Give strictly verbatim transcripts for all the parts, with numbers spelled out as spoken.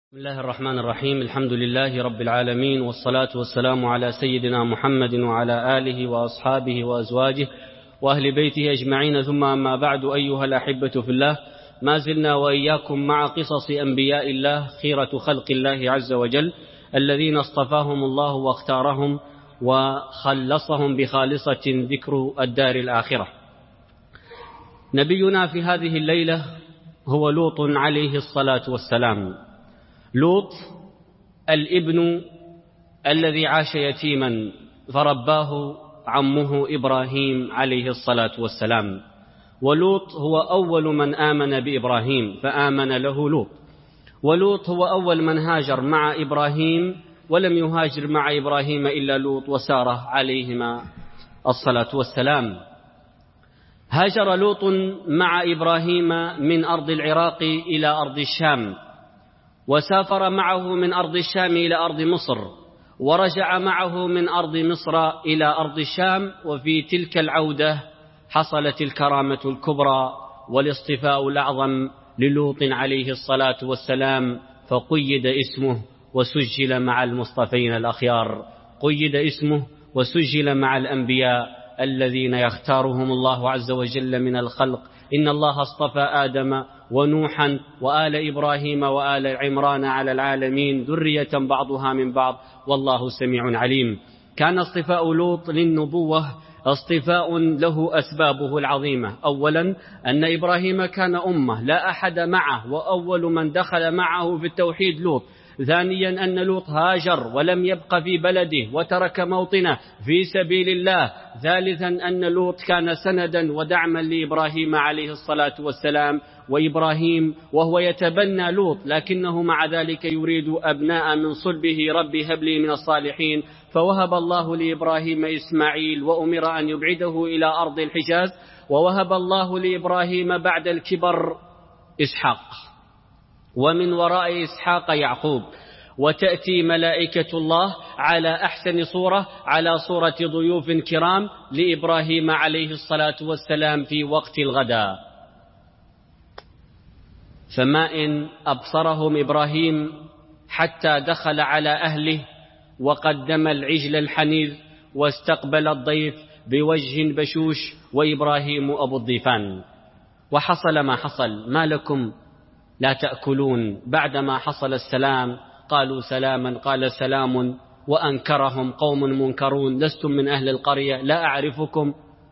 بسم الله الرحمن الرحيم. الحمد لله رب العالمين، والصلاة والسلام على سيدنا محمد وعلى آله وأصحابه وأزواجه وأهل بيته أجمعين، ثم أما بعد. أيها الأحبة في الله، ما زلنا وإياكم مع قصص أنبياء الله، خيرة خلق الله عز وجل، الذين اصطفاهم الله واختارهم وخلصهم بخالصة ذكر الدار الآخرة. نبينا في هذه الليلة هو لوط عليه الصلاة والسلام. لوط الابن الذي عاش يتيما فرباه عمه إبراهيم عليه الصلاة والسلام، ولوط هو أول من آمن بإبراهيم فآمن له لوط، ولوط هو أول من هاجر مع إبراهيم ولم يهاجر مع إبراهيم إلا لوط وسارة عليهما الصلاة والسلام. هاجر لوط مع إبراهيم من أرض العراق إلى أرض الشام، وسافر معه من أرض الشام إلى أرض مصر، ورجع معه من أرض مصر إلى أرض الشام. وفي تلك العودة حصلت الكرامة الكبرى والاصطفاء الأعظم للوط عليه الصلاة والسلام، فقيد اسمه وسجل مع المصطفين الأخيار، قيد اسمه وسجل مع الأنبياء الذين يختارهم الله عز وجل من الخلق. إن الله اصطفى آدم ونوحا وآل إبراهيم وآل عمران على العالمين، ذرية بعضها من بعض، والله سميع عليم. كان اصطفاء لوط للنبوة اصطفاء له أسبابه العظيمة. أولا أن إبراهيم كان أمة لا أحد معه، وأول من دخل معه في التوحيد لوط. ثانيا أن لوط هاجر ولم يبق في بلده وترك موطنه في سبيل الله. ثالثا أن لوط كان سندا ودعما لإبراهيم عليه الصلاة والسلام، وإبراهيم وهو يتبنى لوط لكنه مع ذلك يريد أبناء من صلبه، ربي هب لي من الصالحين، فوهب الله لإبراهيم إسماعيل وأمر أن يبعده إلى أرض الحجاز، ووهب الله لإبراهيم بعد الكبر إسحاق، ومن وراء إسحاق يعقوب. وتأتي ملائكة الله على أحسن صورة، على صورة ضيوف كرام لإبراهيم عليه الصلاة والسلام في وقت الغداء. فما إن أبصرهم إبراهيم حتى دخل على أهله وقدم العجل الحنيذ واستقبل الضيف بوجه بشوش، وإبراهيم أبو الضيفان. وحصل ما حصل. ما لكم لا تأكلون؟ بعدما حصل السلام قالوا سلاما، قال سلام، وأنكرهم قوم منكرون، لستم من أهل القرية، لا أعرفكم.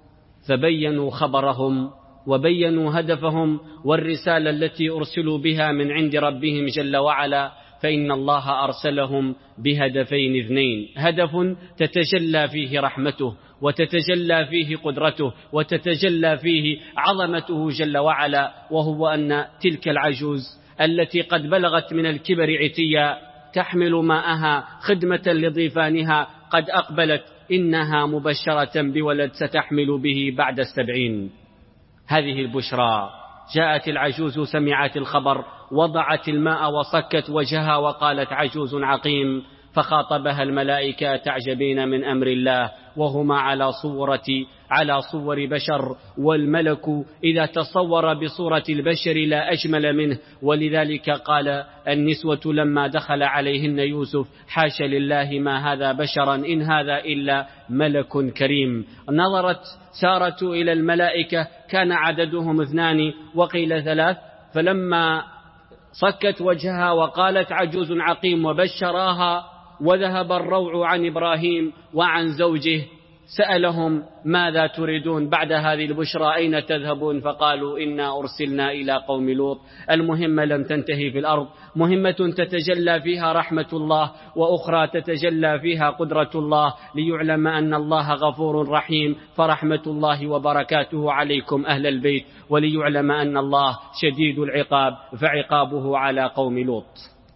فبينوا خبرهم وبينوا هدفهم والرسالة التي أرسلوا بها من عند ربهم جل وعلا. فإن الله أرسلهم بهدفين اثنين: هدف تتجلى فيه رحمته، وتتجلى فيه قدرته، وتتجلى فيه عظمته جل وعلا، وهو أن تلك العجوز التي قد بلغت من الكبر عتيا تحمل ماءها خدمة لضيفانها قد أقبلت، إنها مبشرة بولد ستحمل به بعد السبعين. هذه البشرى. جاءت العجوز، سمعت الخبر، وضعت الماء وصكت وجهها وقالت: عجوز عقيم. فخاطبها الملائكة: تعجبين من أمر الله، وهما على صورة على صور بشر، والملك إذا تصور بصورة البشر لا أجمل منه. ولذلك قال النسوة لما دخل عليهن يوسف: حاش لله ما هذا بشرا إن هذا إلا ملك كريم. نظرت سارة إلى الملائكة، كان عددهم اثنان وقيل ثلاث، فلما صكت وجهها وقالت: عجوز عقيم، وبشراها، وذهب الروع عن إبراهيم وعن زوجه، سألهم: ماذا تريدون بعد هذه البشرى؟ أين تذهبون؟ فقالوا: إنا أرسلنا إلى قوم لوط. المهمة لم تنتهي في الأرض، مهمة تتجلى فيها رحمة الله، وأخرى تتجلى فيها قدرة الله، ليعلم أن الله غفور رحيم، فرحمة الله وبركاته عليكم أهل البيت، وليعلم أن الله شديد العقاب، فعقابه على قوم لوط.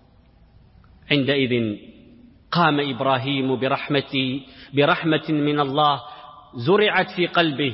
عندئذ قام إبراهيم برحمة برحمة من الله زرعت في قلبه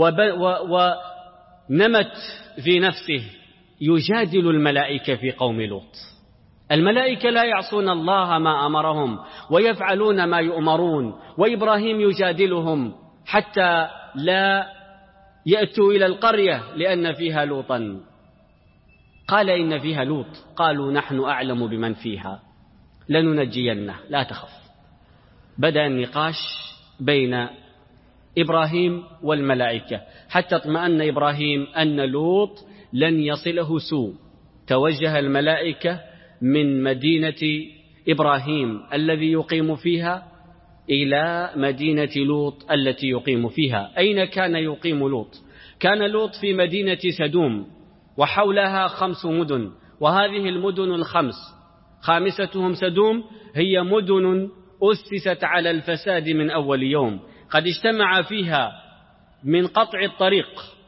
ونمت في نفسه، يجادل الملائكة في قوم لوط. الملائكة لا يعصون الله ما أمرهم ويفعلون ما يؤمرون، وإبراهيم يجادلهم حتى لا يأتوا إلى القرية لأن فيها لوطا. قال إن فيها لوط. قالوا نحن أعلم بمن فيها لننجينه لا تخف. بدأ النقاش بين إبراهيم والملائكة حتى اطمأن إبراهيم أن لوط لن يصله سوء. توجه الملائكة من مدينة إبراهيم الذي يقيم فيها إلى مدينة لوط التي يقيم فيها. أين كان يقيم لوط؟ كان لوط في مدينة سدوم وحولها خمس مدن، وهذه المدن الخمس خامستهم سدوم هي مدن أسست على الفساد من أول يوم، قد اجتمع فيها من قطع الطريق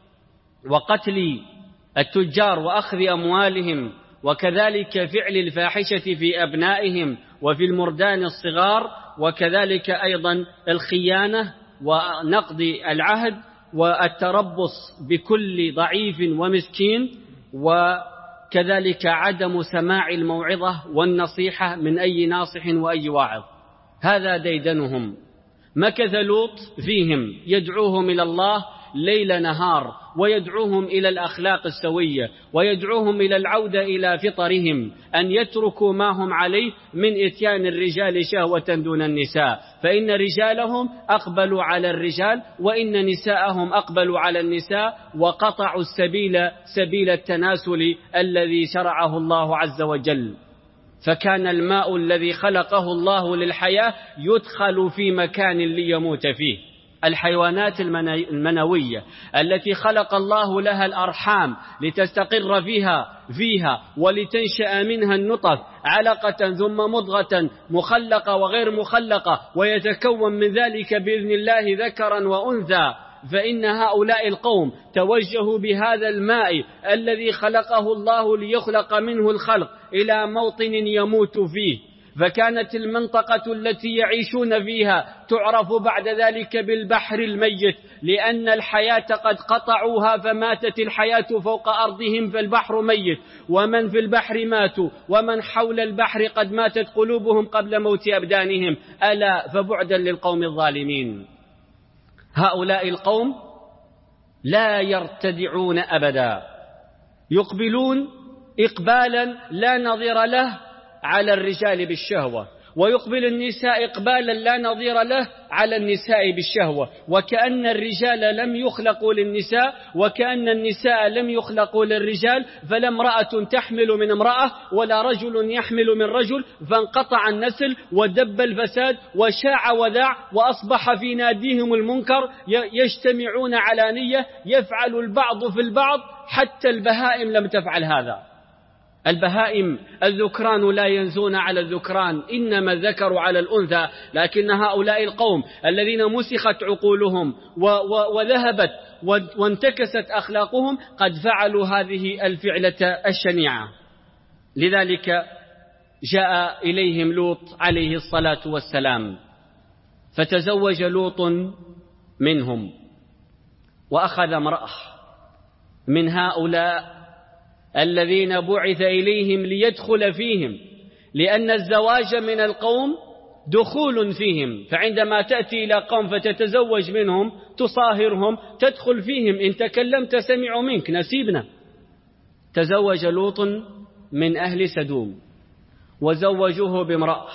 وقتل التجار وأخذ أموالهم وكذلك فعل الفاحشة في أبنائهم وفي المردان الصغار، وكذلك أيضا الخيانة ونقض العهد والتربص بكل ضعيف ومسكين، وكذلك عدم سماع الموعظة والنصيحة من أي ناصح وأي واعظ. هذا ديدنهم. مكث لوط فيهم يدعوهم إلى الله ليل نهار، ويدعوهم إلى الأخلاق السوية، ويدعوهم إلى العودة إلى فطرهم، أن يتركوا ما هم عليه من إتيان الرجال شهوة دون النساء، فإن رجالهم أقبلوا على الرجال وإن نساءهم أقبلوا على النساء، وقطعوا السبيل سبيل التناسل الذي شرعه الله عز وجل. فكان الماء الذي خلقه الله للحياة يدخل في مكان ليموت فيه. الحيوانات المنوية التي خلق الله لها الأرحام لتستقر فيها فيها ولتنشأ منها النطف علقة ثم مضغة مخلقة وغير مخلقة، ويتكون من ذلك بإذن الله ذكرا وأنثى، فإن هؤلاء القوم توجهوا بهذا الماء الذي خلقه الله ليخلق منه الخلق إلى موطن يموت فيه. فكانت المنطقة التي يعيشون فيها تعرف بعد ذلك بالبحر الميت، لأن الحياة قد قطعوها فماتت الحياة فوق أرضهم، فالبحر ميت، ومن في البحر ماتوا، ومن حول البحر قد ماتت قلوبهم قبل موت أبدانهم. ألا فبعدا للقوم الظالمين. هؤلاء القوم لا يرتدعون أبدا، يقبلون إقبالا لا نظير له على الرجال بالشهوة، ويقبل النساء إقبالا لا نظير له على النساء بالشهوة، وكأن الرجال لم يخلقوا للنساء وكأن النساء لم يخلقوا للرجال، فلا امرأة تحمل من امرأة ولا رجل يحمل من رجل، فانقطع النسل ودب الفساد وشاع وذاع، وأصبح في ناديهم المنكر، يجتمعون علانية، يفعل البعض في البعض، حتى البهائم لم تفعل هذا. البهائم الذكران لا ينزون على الذكران، إنما الذكر على الأنثى، لكن هؤلاء القوم الذين مسخت عقولهم وذهبت وانتكست أخلاقهم قد فعلوا هذه الفعلة الشنيعة. لذلك جاء إليهم لوط عليه الصلاة والسلام، فتزوج لوط منهم وأخذ امرأة من هؤلاء الذين بعث إليهم ليدخل فيهم، لأن الزواج من القوم دخول فيهم، فعندما تأتي إلى قوم فتتزوج منهم تصاهرهم تدخل فيهم، إن تكلمت سمعوا منك نسيبنا. تزوج لوط من أهل سدوم وزوجوه بامرأة،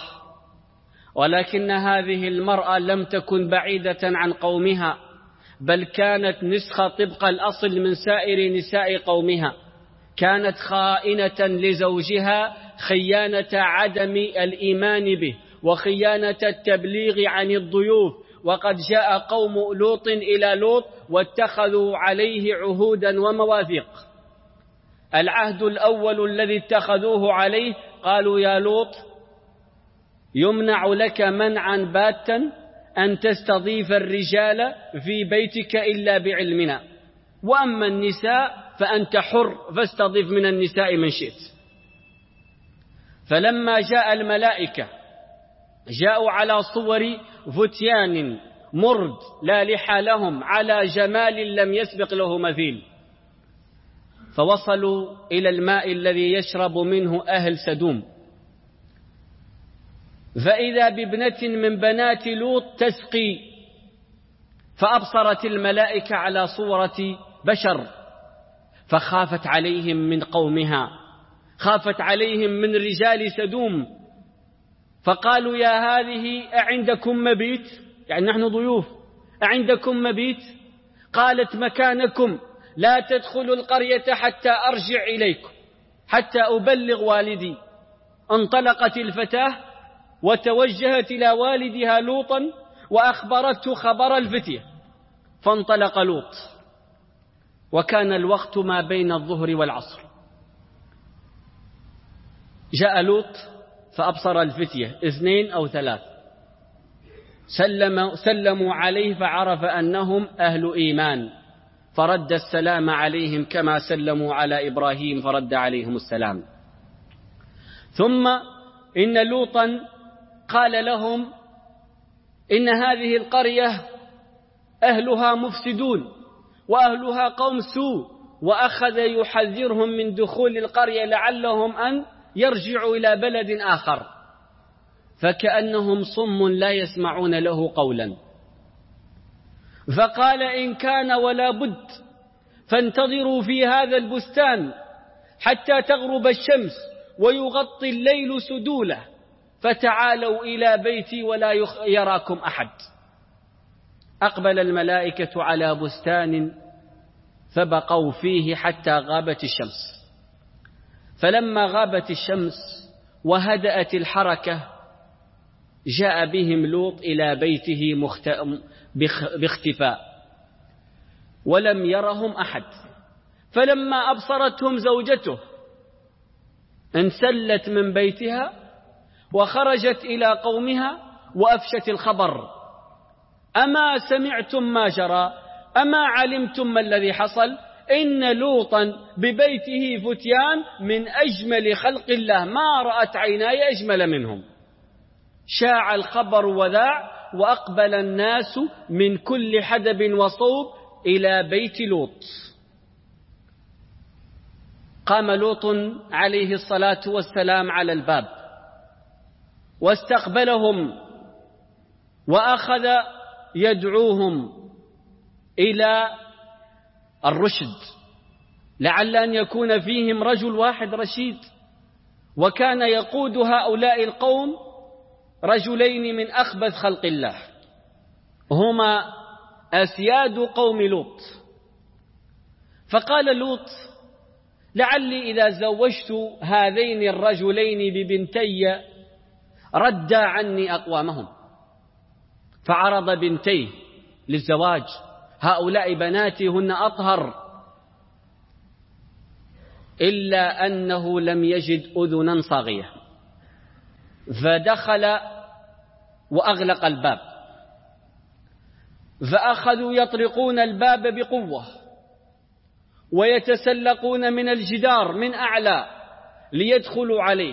ولكن هذه المرأة لم تكن بعيدة عن قومها، بل كانت نسخة طبق الأصل من سائر نساء قومها، كانت خائنة لزوجها خيانة عدم الإيمان به وخيانة التبليغ عن الضيوف. وقد جاء قوم لوط إلى لوط واتخذوا عليه عهودا ومواثيق. العهد الأول الذي اتخذوه عليه قالوا: يا لوط، يمنع لك منعا باتا أن تستضيف الرجال في بيتك إلا بعلمنا، وأما النساء فأنت حر فاستضف من النساء من شئت. فلما جاء الملائكة جاءوا على صور فتيان مرد لا لحى لهم على جمال لم يسبق له مثيل، فوصلوا إلى الماء الذي يشرب منه أهل سدوم، فإذا بابنة من بنات لوط تسقي، فأبصرت الملائكة على صورة بشر، فخافت عليهم من قومها، خافت عليهم من رجال سدوم، فقالوا يا هذه أعندكم مبيت؟ يعني نحن ضيوف، أعندكم مبيت؟ قالت مكانكم، لا تدخلوا القرية حتى أرجع إليكم، حتى أبلغ والدي. انطلقت الفتاة وتوجهت إلى والدها لوطا وأخبرته خبر الفتية، فانطلق لوط، وكان الوقت ما بين الظهر والعصر. جاء لوط فأبصر الفتية اثنين أو ثلاث، سلم سلموا عليه فعرف أنهم أهل إيمان، فرد السلام عليهم كما سلموا على إبراهيم فرد عليهم السلام. ثم إن لوطا قال لهم إن هذه القرية أهلها مفسدون وأهلها قوم سوء، وأخذ يحذرهم من دخول القرية لعلهم أن يرجعوا إلى بلد آخر، فكأنهم صم لا يسمعون له قولا. فقال إن كان ولا بد فانتظروا في هذا البستان حتى تغرب الشمس ويغطي الليل سدوله، فتعالوا إلى بيتي ولا يراكم أحد. أقبل الملائكة على بستان فبقوا فيه حتى غابت الشمس، فلما غابت الشمس وهدأت الحركة جاء بهم لوط إلى بيته باختفاء ولم يرهم أحد. فلما أبصرتهم زوجته انسلت من بيتها وخرجت إلى قومها وأفشت الخبر: أما سمعتم ما جرى؟ أما علمتم ما الذي حصل؟ إن لوطا ببيته فتيان من أجمل خلق الله، ما رأت عيناي أجمل منهم. شاع الخبر وذاع، وأقبل الناس من كل حدب وصوب إلى بيت لوط. قام لوط عليه الصلاة والسلام على الباب واستقبلهم وأخذ يدعوهم إلى الرشد، لعل أن يكون فيهم رجل واحد رشيد. وكان يقود هؤلاء القوم رجلين من أخبث خلق الله، هما أسياد قوم لوط. فقال لوط: لعلي إذا زوجت هذين الرجلين ببنتي رد عني أقوامهم. فعرض بنتيه للزواج: هؤلاء بناتي هن أطهر. إلا أنه لم يجد أذنا صاغية، فدخل وأغلق الباب، فأخذوا يطرقون الباب بقوة ويتسلقون من الجدار من أعلى ليدخلوا عليه.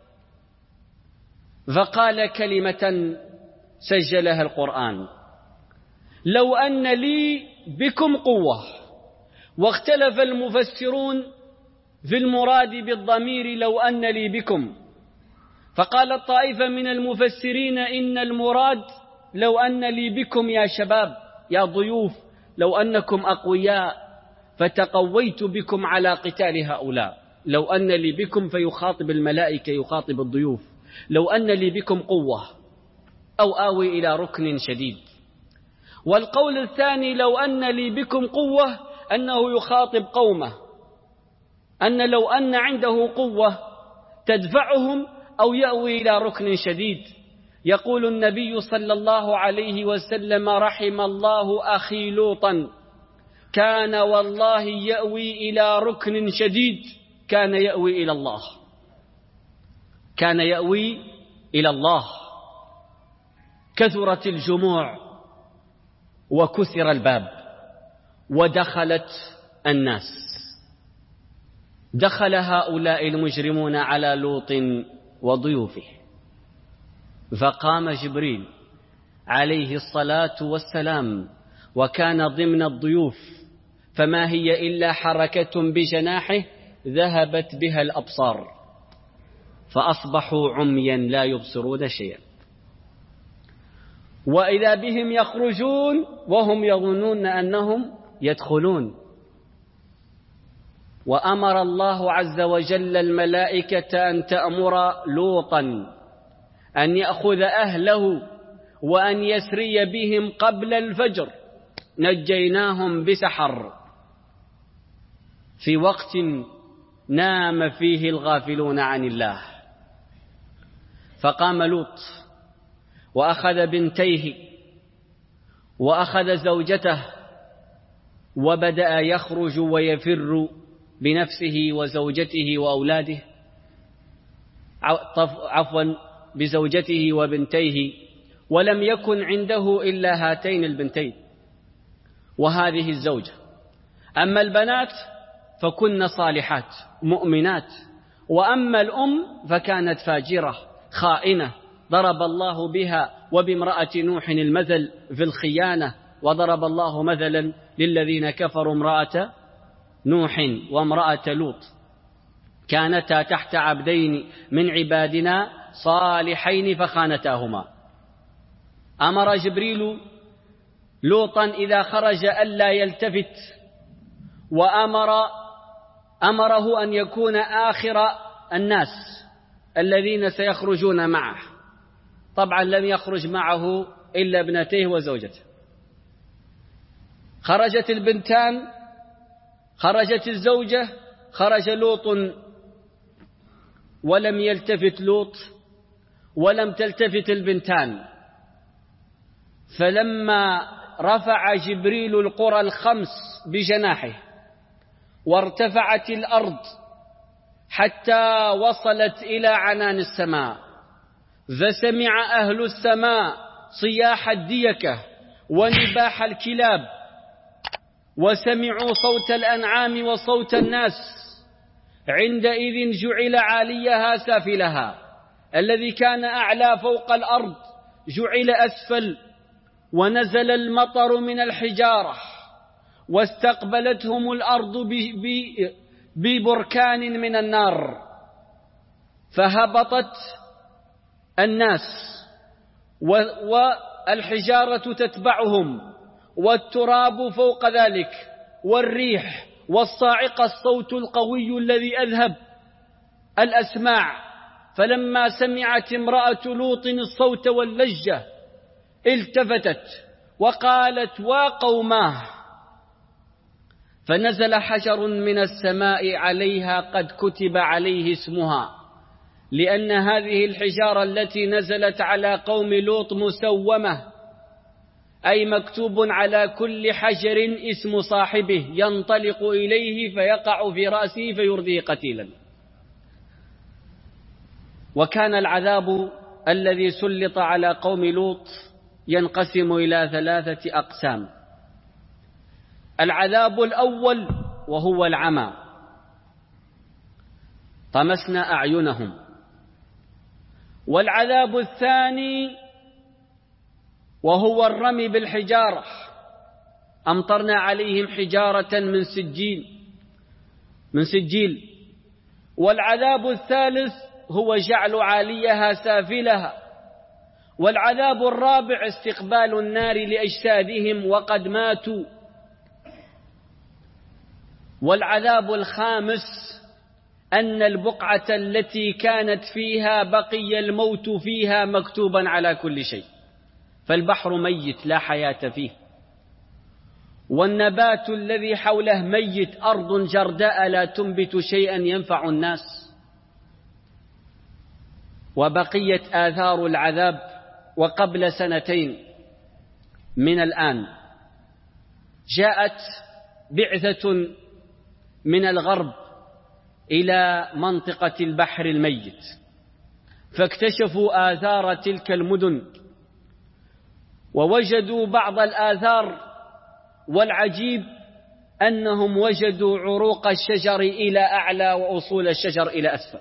فقال كلمة سجلها القرآن: لو أن لي بكم قوة. واختلف المفسرون في المراد بالضمير لو أن لي بكم، فقال الطائفة من المفسرين إن المراد لو أن لي بكم يا شباب يا ضيوف، لو أنكم أقوياء فتقويت بكم على قتال هؤلاء. لو أن لي بكم فيخاطب الملائكة، يخاطب الضيوف: لو أن لي بكم قوة أو آوي إلى ركن شديد. والقول الثاني لو أن لي بكم قوة أنه يخاطب قومه، أن لو أن عنده قوة تدفعهم أو يأوي إلى ركن شديد. يقول النبي صلى الله عليه وسلم: رحم الله أخي لوطا، كان والله يأوي إلى ركن شديد، كان يأوي إلى الله، كان يأوي إلى الله. كثرت الجموع وكسر الباب ودخلت الناس. دخل هؤلاء المجرمون على لوط وضيوفه، فقام جبريل عليه الصلاة والسلام وكان ضمن الضيوف، فما هي إلا حركة بجناحه ذهبت بها الأبصار، فأصبحوا عميا لا يبصرون شيئا. وإذا بهم يخرجون وهم يظنون أنهم يدخلون. وأمر الله عز وجل الملائكة أن تأمر لوطا أن يأخذ أهله وأن يسري بهم قبل الفجر، نجيناهم بسحر في وقت نام فيه الغافلون عن الله. فقام لوط وأخذ بنتيه وأخذ زوجته وبدأ يخرج ويفر بنفسه وزوجته وأولاده، عفوا بزوجته وبنتيه، ولم يكن عنده إلا هاتين البنتين وهذه الزوجة. أما البنات فكن صالحات مؤمنات، وأما الأم فكانت فاجرة خائنة، ضرب الله بها وبامرأة نوح المثل في الخيانة، وضرب الله مثلا للذين كفروا امرأة نوح وامرأة لوط كانتا تحت عبدين من عبادنا صالحين فخانتاهما. أمر جبريل لوطا إذا خرج ألا يلتفت، وأمر أمره أن يكون آخر الناس الذين سيخرجون معه. طبعا لم يخرج معه إلا ابنتيه وزوجته. خرجت البنتان، خرجت الزوجة، خرج لوط ولم يلتفت لوط ولم تلتفت البنتان. فلما رفع جبريل القرى الخمس بجناحه وارتفعت الأرض حتى وصلت إلى عنان السماء، فسمع أهل السماء صياح الديكة ونباح الكلاب، وسمعوا صوت الأنعام وصوت الناس، عندئذ جعل عاليها سافلها، الذي كان أعلى فوق الأرض جعل أسفل، ونزل المطر من الحجارة، واستقبلتهم الأرض ببركان من النار، فهبطت الناس والحجارة تتبعهم، والتراب فوق ذلك، والريح، والصاعقة الصوت القوي الذي أذهب الأسماع. فلما سمعت امرأة لوط الصوت واللجة التفتت وقالت: وقوماه. فنزل حجر من السماء عليها قد كتب عليه اسمها، لأن هذه الحجارة التي نزلت على قوم لوط مسومة، أي مكتوب على كل حجر اسم صاحبه، ينطلق إليه فيقع في رأسه فيرضيه قتيلا. وكان العذاب الذي سلط على قوم لوط ينقسم إلى ثلاثة أقسام. العذاب الأول وهو العمى، طمسنا أعينهم. والعذاب الثاني وهو الرمي بالحجارة، أمطرنا عليهم حجارة من سجيل من سجيل. والعذاب الثالث هو جعل عاليها سافلها. والعذاب الرابع استقبال النار لأجسادهم وقد ماتوا. والعذاب الخامس أن البقعة التي كانت فيها بقي الموت فيها مكتوبا على كل شيء، فالبحر ميت لا حياة فيه، والنبات الذي حوله ميت، أرض جرداء لا تنبت شيئا ينفع الناس. وبقيت آثار العذاب. وقبل سنتين من الآن جاءت بعثة من الغرب إلى منطقة البحر الميت، فاكتشفوا آثار تلك المدن ووجدوا بعض الآثار، والعجيب أنهم وجدوا عروق الشجر إلى أعلى وأصول الشجر إلى أسفل،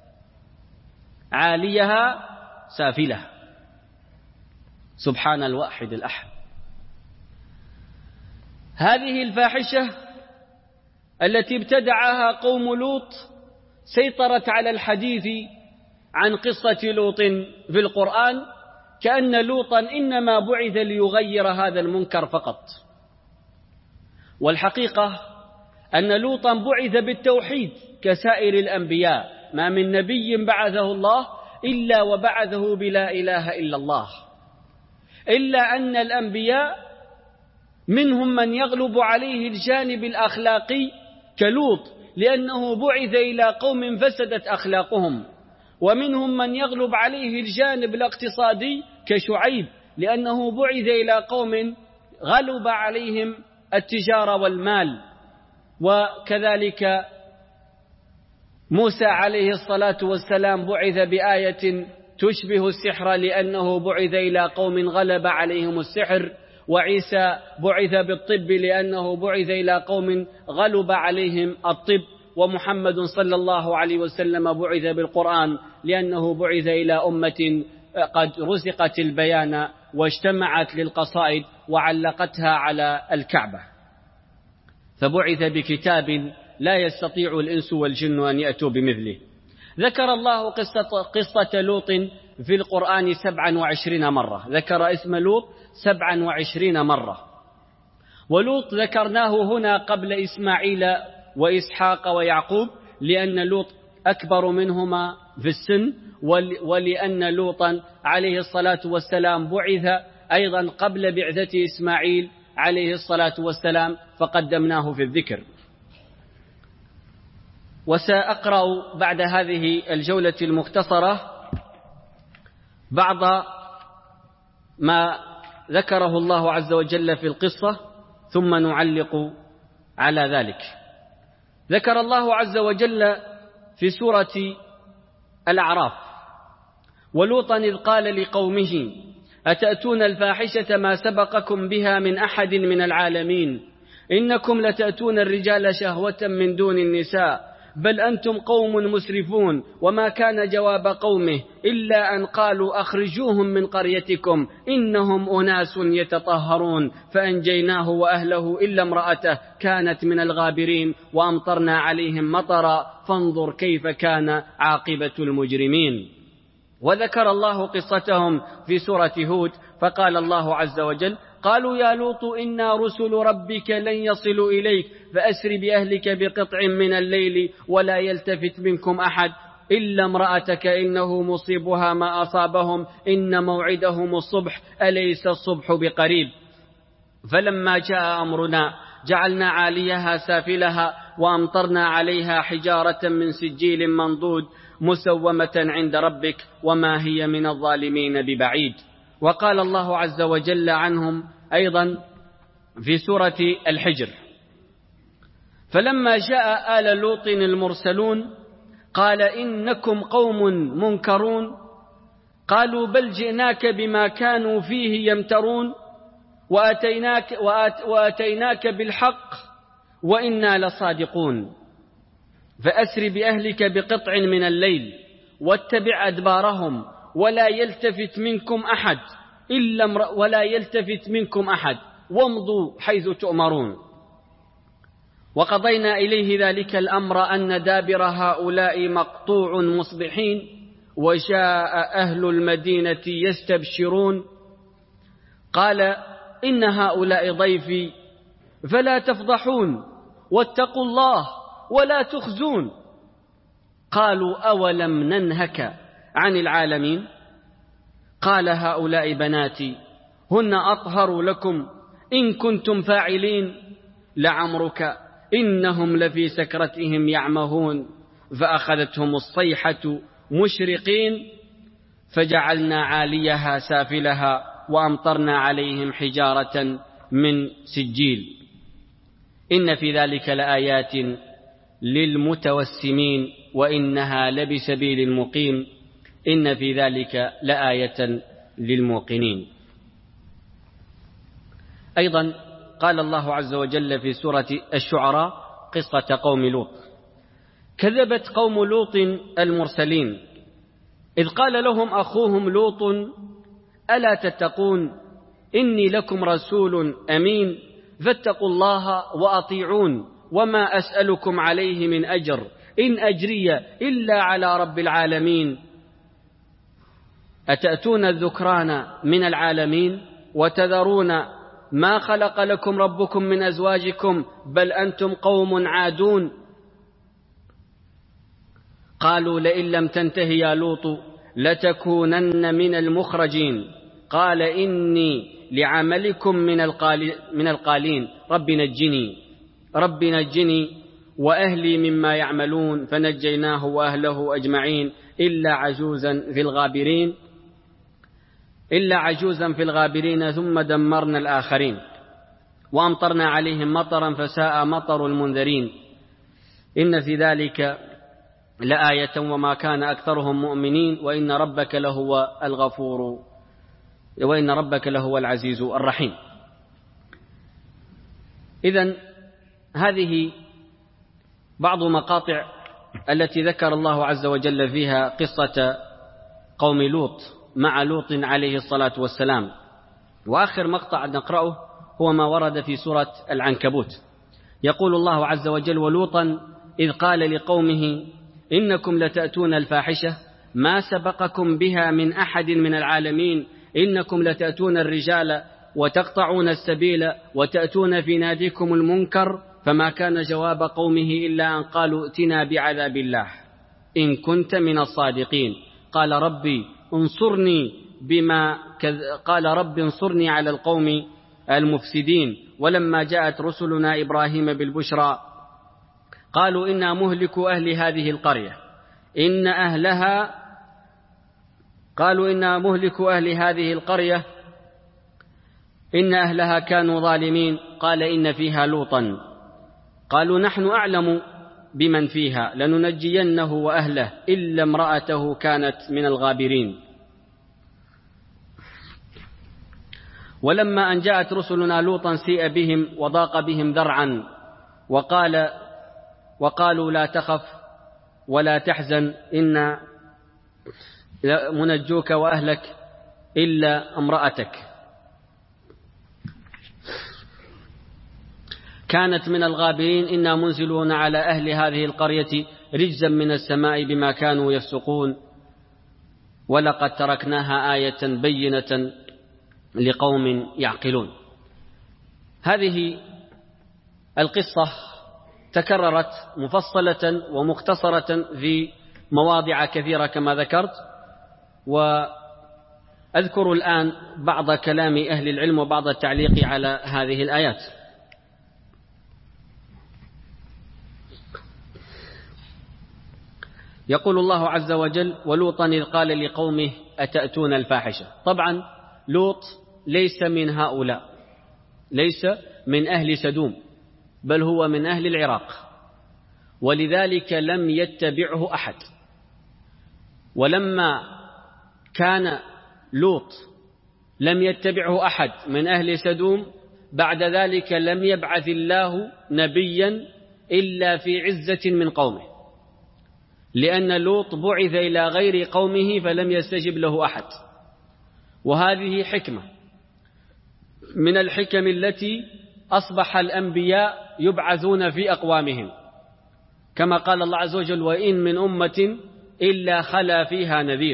عاليها سافلها. سبحان الواحد الأحد. هذه الفاحشة التي ابتدعها قوم لوط سيطرت على الحديث عن قصة لوط في القرآن، كأن لوطا إنما بعث ليغير هذا المنكر فقط. والحقيقة أن لوطا بعث بالتوحيد كسائر الأنبياء، ما من نبي بعثه الله إلا وبعثه بلا إله إلا الله، إلا أن الأنبياء منهم من يغلب عليه الجانب الأخلاقي كلوط لأنه بعث إلى قوم فسدت أخلاقهم، ومنهم من يغلب عليه الجانب الاقتصادي كشعيب لأنه بعث إلى قوم غلب عليهم التجارة والمال، وكذلك موسى عليه الصلاة والسلام بعث بآية تشبه السحر لأنه بعث إلى قوم غلب عليهم السحر، وعيسى بعث بالطب لأنه بعث إلى قوم غلب عليهم الطب، ومحمد صلى الله عليه وسلم بعث بالقرآن لأنه بعث إلى أمة قد رزقت البيان واجتمعت للقصائد وعلقتها على الكعبة، فبعث بكتاب لا يستطيع الإنس والجن أن يأتوا بمثله. ذكر الله قصة, قصة لوط في القرآن سبعا وعشرين مرة، ذكر اسم لوط سبعا وعشرين مرة، ولوط ذكرناه هنا قبل إسماعيل وإسحاق ويعقوب لأن لوط أكبر منهما في السن، ولأن لوطا عليه الصلاة والسلام بعث أيضا قبل بعثة إسماعيل عليه الصلاة والسلام فقدمناه في الذكر. وسأقرأ بعد هذه الجولة المختصرة بعض ما ذكره الله عز وجل في القصة ثم نعلق على ذلك. ذكر الله عز وجل في سورة الأعراف: ولوطا إذ قال لقومه أتأتون الفاحشة ما سبقكم بها من أحد من العالمين إنكم لتأتون الرجال شهوة من دون النساء بل أنتم قوم مسرفون. وما كان جواب قومه إلا أن قالوا أخرجوهم من قريتكم إنهم أناس يتطهرون فأنجيناه وأهله إلا امرأته كانت من الغابرين وأمطرنا عليهم مطرا فانظر كيف كان عاقبة المجرمين. وذكر الله قصتهم في سورة هود فقال الله عز وجل: قالوا يا لوط إنا رسل ربك لن يصلوا إليك فأسر بأهلك بقطع من الليل ولا يلتفت منكم أحد إلا امرأتك إنه مصيبها ما أصابهم إن موعدهم الصبح أليس الصبح بقريب. فلما جاء أمرنا جعلنا عاليها سافلها وأمطرنا عليها حجارة من سجيل منضود مسومة عند ربك وما هي من الظالمين ببعيد. وقال الله عز وجل عنهم أيضا في سورة الحجر: فلما جاء آل لوط المرسلون قال إنكم قوم منكرون قالوا بل جئناك بما كانوا فيه يمترون وأتيناك, وآت وأتيناك بالحق وإنا لصادقون. فأسر بأهلك بقطع من الليل واتبع أدبارهم ولا يلتفت منكم أحد إلا امرأ ولا يلتفت منكم أحد وامضوا حيث تؤمرون. وقضينا إليه ذلك الأمر أن دابر هؤلاء مقطوع مصبحين وجاء أهل المدينة يستبشرون قال إن هؤلاء ضيفي فلا تفضحون واتقوا الله ولا تخزون. قالوا أولم ننهك عن العالمين؟ قال هؤلاء بناتي هن أطهر لكم إن كنتم فاعلين لعمرك إنهم لفي سكرتهم يعمهون. فأخذتهم الصيحة مشرقين فجعلنا عاليها سافلها وأمطرنا عليهم حجارة من سجيل. إن في ذلك لآيات للمتوسمين وإنها لبسبيل مقيم إن في ذلك لآية للموقنين. أيضا قال الله عز وجل في سورة الشعراء قصة قوم لوط: كذبت قوم لوط المرسلين إذ قال لهم أخوهم لوط ألا تتقون إني لكم رسول أمين فاتقوا الله وأطيعون وما أسألكم عليه من أجر إن أجري إلا على رب العالمين أتأتون الذكران من العالمين وتذرون ما خلق لكم ربكم من أزواجكم بل أنتم قوم عادون. قالوا لئن لم تنته يا لوط لتكونن من المخرجين. قال إني لعملكم من من القالين رب نجني رب نجني وأهلي مما يعملون. فنجيناه وأهله أجمعين إلا عجوزا في الغابرين إلا عجوزا في الغابرين ثم دمرنا الآخرين وأمطرنا عليهم مطرا فساء مطر المنذرين. إن في ذلك لآية وما كان أكثرهم مؤمنين وإن ربك لهو الغفور وإن ربك لهو العزيز الرحيم. إذن هذه بعض مقاطع التي ذكر الله عز وجل فيها قصة قوم لوط مع لوط عليه الصلاة والسلام. وآخر مقطع نقرأه هو ما ورد في سورة العنكبوت. يقول الله عز وجل ولوطا إذ قال لقومه إنكم لتأتون الفاحشة ما سبقكم بها من أحد من العالمين إنكم لتأتون الرجال وتقطعون السبيل وتأتون في ناديكم المنكر. فما كان جواب قومه إلا أن قالوا ائتنا بعذاب الله إن كنت من الصادقين. قال ربي انصرني بما قال رب انصرني على القوم المفسدين. ولما جاءت رسلنا إبراهيم بالبشرى قالوا إنا مهلكوا أهل هذه القرية إن أهلها قالوا إنا مهلكوا أهل هذه القرية إن أهلها كانوا ظالمين. قال إن فيها لوطا قالوا نحن أعلم بمن فيها لننجينه وأهله إلا امرأته كانت من الغابرين. ولما أن جاءت رسلنا لوطا سيء بهم وضاق بهم ذرعا وقال وقالوا لا تخف ولا تحزن إنا منجوك وأهلك إلا امرأتك كانت من الغابرين إنا منزلون على أهل هذه القرية رجزا من السماء بما كانوا يفسقون ولقد تركناها آية بينة لقوم يعقلون. هذه القصة تكررت مفصلة ومختصرة في مواضع كثيرة كما ذكرت. وأذكر الآن بعض كلام أهل العلم وبعض التعليق على هذه الآيات. يقول الله عز وجل ولوطا إذ قال لقومه أتأتون الفاحشة. طبعا لوط ليس من هؤلاء ليس من أهل سدوم بل هو من أهل العراق ولذلك لم يتبعه أحد. ولما كان لوط لم يتبعه أحد من أهل سدوم بعد ذلك لم يبعث الله نبيا إلا في عزة من قومه لأن لوط بعث إلى غير قومه فلم يستجب له أحد. وهذه حكمة من الحكم التي أصبح الأنبياء يبعثون في أقوامهم كما قال الله عز وجل وإن من أمة إلا خلا فيها نذير.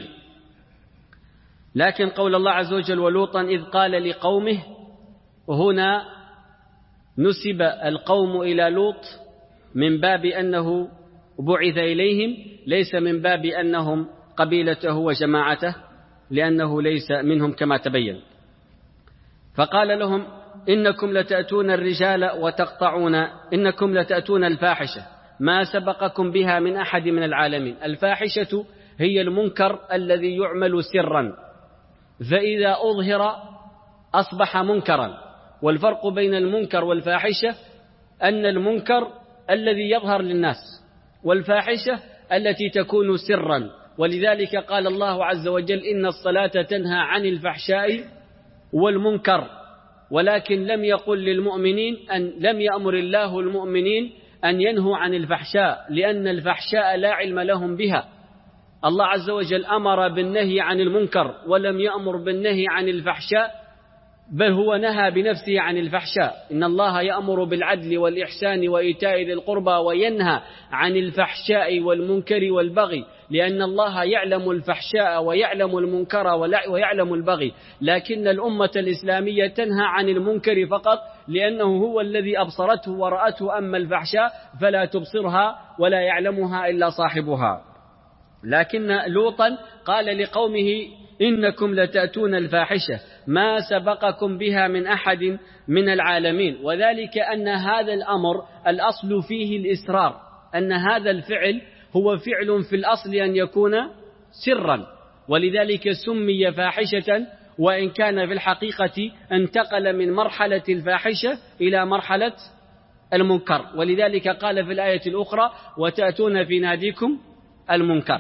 لكن قول الله عز وجل ولوطا إذ قال لقومه هنا نسب القوم إلى لوط من باب أنه بعث إليهم ليس من باب أنهم قبيلته وجماعته لأنه ليس منهم كما تبين. فقال لهم إنكم لتأتون الرجال وتقطعون إنكم لتأتون الفاحشة ما سبقكم بها من أحد من العالمين. الفاحشة هي المنكر الذي يعمل سرا فإذا أظهر أصبح منكرا. والفرق بين المنكر والفاحشة أن المنكر الذي يظهر للناس والفاحشة التي تكون سرا. ولذلك قال الله عز وجل إن الصلاة تنهى عن الفحشاء والمنكر. ولكن لم يقل للمؤمنين أن لم يأمر الله المؤمنين أن ينهوا عن الفحشاء لأن الفحشاء لا علم لهم بها. الله عز وجل أمر بالنهي عن المنكر ولم يأمر بالنهي عن الفحشاء بل هو نهى بنفسه عن الفحشاء. إن الله يأمر بالعدل والإحسان وإيتاء ذي القربى وينهى عن الفحشاء والمنكر والبغي لأن الله يعلم الفحشاء ويعلم المنكر ويعلم البغي، لكن الأمة الإسلامية تنهى عن المنكر فقط لأنه هو الذي أبصرته ورأته، أما الفحشاء فلا تبصرها ولا يعلمها إلا صاحبها. لكن لوطا قال لقومه إنكم لتأتون الفاحشة ما سبقكم بها من أحد من العالمين، وذلك أن هذا الأمر الأصل فيه الإسرار، أن هذا الفعل هو فعل في الأصل أن يكون سرا، ولذلك سمي فاحشة، وإن كان في الحقيقة انتقل من مرحلة الفاحشة إلى مرحلة المنكر، ولذلك قال في الآية الأخرى وتأتون في ناديكم المنكر.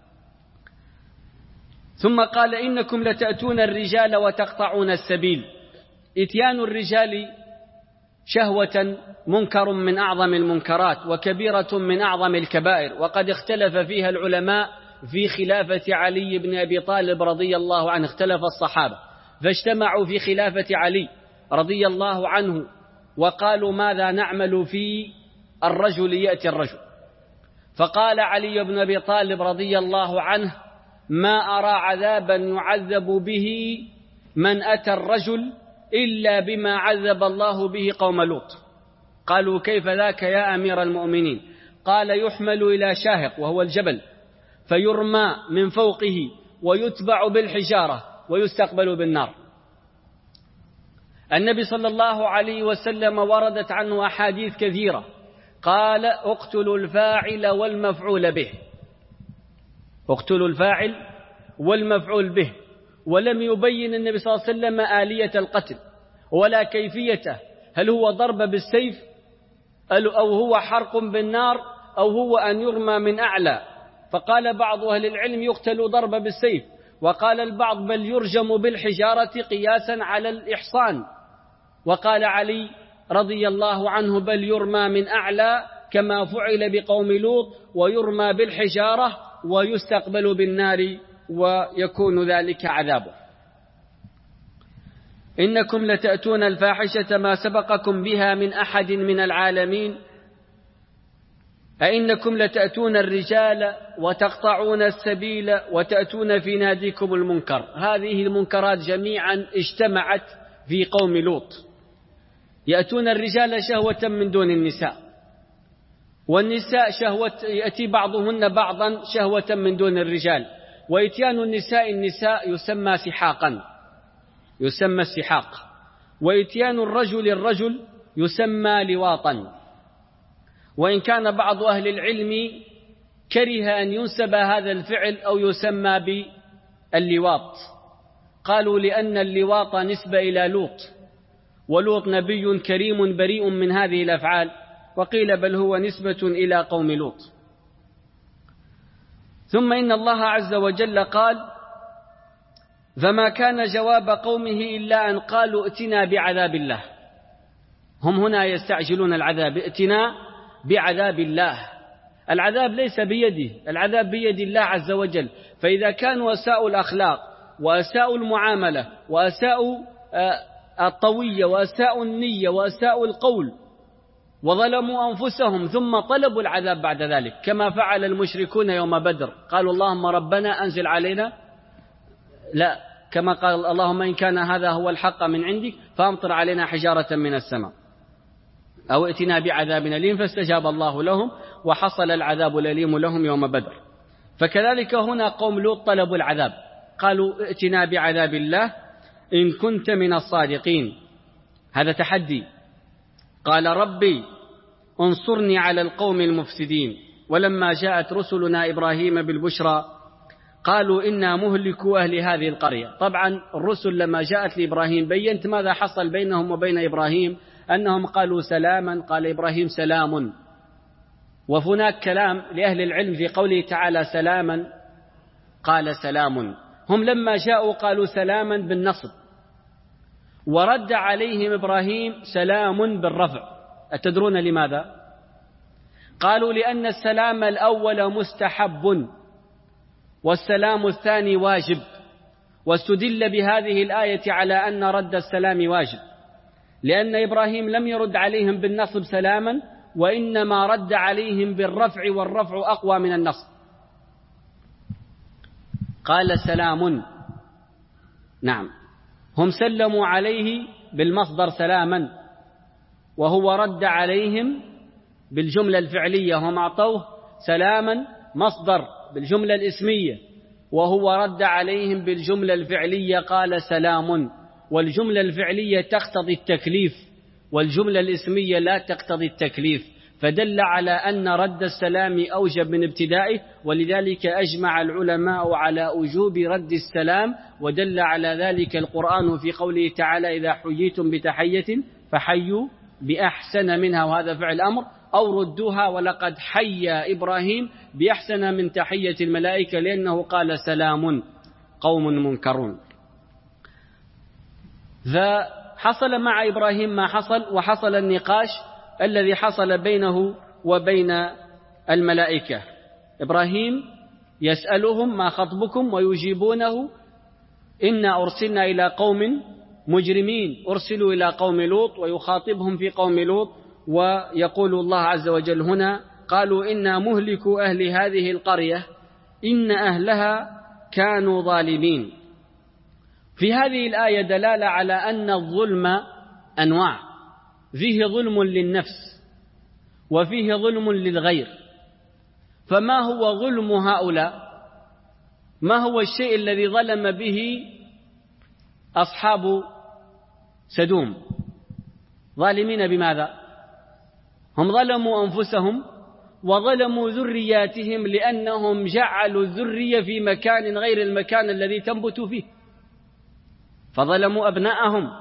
ثم قال إنكم لتأتون الرجال وتقطعون السبيل. إتيان الرجال شهوة منكر من أعظم المنكرات وكبيرة من أعظم الكبائر، وقد اختلف فيها العلماء في خلافة علي بن أبي طالب رضي الله عنه، اختلف الصحابة فاجتمعوا في خلافة علي رضي الله عنه وقالوا ماذا نعمل في الرجل يأتي الرجل، فقال علي بن أبي طالب رضي الله عنه ما أرى عذابا يعذب به من أتى الرجل إلا بما عذب الله به قوم لوط. قالوا كيف ذاك يا أمير المؤمنين؟ قال يحمل إلى شاهق وهو الجبل فيرمى من فوقه ويتبع بالحجارة ويستقبل بالنار. النبي صلى الله عليه وسلم وردت عنه أحاديث كثيرة، قال اقتلوا الفاعل والمفعول به، اقتلوا الفاعل والمفعول به، ولم يبين النبي صلى الله عليه وسلم آلية القتل ولا كيفيته، هل هو ضرب بالسيف أو هو حرق بالنار أو هو أن يرمى من أعلى، فقال بعض أهل العلم يقتل ضرب بالسيف، وقال البعض بل يرجم بالحجارة قياسا على الإحصان، وقال علي رضي الله عنه بل يرمى من أعلى كما فعل بقوم لوط ويرمى بالحجارة ويستقبل بالنار ويكون ذلك عذابه. إنكم لتأتون الفاحشة ما سبقكم بها من أحد من العالمين أئنكم لتأتون الرجال وتقطعون السبيل وتأتون في ناديكم المنكر. هذه المنكرات جميعا اجتمعت في قوم لوط. يأتون الرجال شهوة من دون النساء، والنساء شهوة يأتي بعضهن بعضا شهوة من دون الرجال، وإتيان النساء النساء يسمى سحاقا، يسمى السحاق، وإتيان الرجل الرجل يسمى لواطا، وإن كان بعض أهل العلم كره أن ينسب هذا الفعل أو يسمى باللواط، قالوا لأن اللواط نسبة إلى لوط، ولوط نبي كريم بريء من هذه الأفعال، وقيل بل هو نسبة إلى قوم لوط. ثم إن الله عز وجل قال فما كان جواب قومه إلا أن قالوا ائتنا بعذاب الله. هم هنا يستعجلون العذاب، ائتنا بعذاب الله. العذاب ليس بيده، العذاب بيد الله عز وجل، فإذا كانوا أساءوا الأخلاق وأساءوا المعاملة وأساءوا الطوية وأساءوا النية وأساءوا القول وظلموا أنفسهم ثم طلبوا العذاب بعد ذلك كما فعل المشركون يوم بدر، قالوا اللهم ربنا أنزل علينا، لا، كما قال اللهم إن كان هذا هو الحق من عندك فأمطر علينا حجارة من السماء أو ائتنا بعذاب أليم، فاستجاب الله لهم وحصل العذاب الأليم لهم يوم بدر. فكذلك هنا قوم لوط طلبوا العذاب، قالوا ائتنا بعذاب الله إن كنت من الصادقين. هذا تحدي. قال ربي انصرني على القوم المفسدين. ولما جاءت رسلنا إبراهيم بالبشرى قالوا إنا مهلكو أهل هذه القرية. طبعا الرسل لما جاءت لإبراهيم بينت ماذا حصل بينهم وبين إبراهيم، أنهم قالوا سلاما، قال إبراهيم سلام. وهناك كلام لأهل العلم في قوله تعالى سلاما، قال سلام. هم لما جاءوا قالوا سلاما بالنصب، ورد عليهم إبراهيم سلام بالرفع. أتدرون لماذا؟ قالوا لأن السلام الأول مستحب والسلام الثاني واجب، واستدل بهذه الآية على أن رد السلام واجب، لأن إبراهيم لم يرد عليهم بالنصب سلاما، وإنما رد عليهم بالرفع، والرفع أقوى من النصب. قال سلام. نعم، هم سلموا عليه بالمصدر سلاما، وهو رد عليهم بالجملة الفعلية. هم أعطوه سلاما مصدر بالجملة الاسمية، وهو رد عليهم بالجملة الفعلية قال سلام. والجملة الفعلية تقتضي التكليف، والجملة الاسمية لا تقتضي التكليف، فدل على أن رد السلام أوجب من ابتدائه، ولذلك أجمع العلماء على وجوب رد السلام، ودل على ذلك القرآن في قوله تعالى: إذا حييتم بتحية فحيوا بأحسن منها، وهذا فعل أمر، أو ردوها، ولقد حيى إبراهيم بأحسن من تحية الملائكة، لأنه قال سلام قوم منكرون. فحصل مع إبراهيم ما حصل، وحصل النقاش الذي حصل بينه وبين الملائكة. إبراهيم يسألهم: ما خطبكم؟ ويجيبونه: إنا أرسلنا إلى قوم مجرمين، أرسلوا إلى قوم لوط، ويخاطبهم في قوم لوط، ويقول الله عز وجل هنا: قالوا إنا مهلكوا أهل هذه القرية إن أهلها كانوا ظالمين. في هذه الآية دلالة على أن الظلم أنواع، فيه ظلم للنفس وفيه ظلم للغير. فما هو ظلم هؤلاء؟ ما هو الشيء الذي ظلم به أصحاب سدوم؟ ظالمين بماذا؟ هم ظلموا أنفسهم وظلموا ذرياتهم، لأنهم جعلوا الذرية في مكان غير المكان الذي تنبت فيه، فظلموا أبناءهم،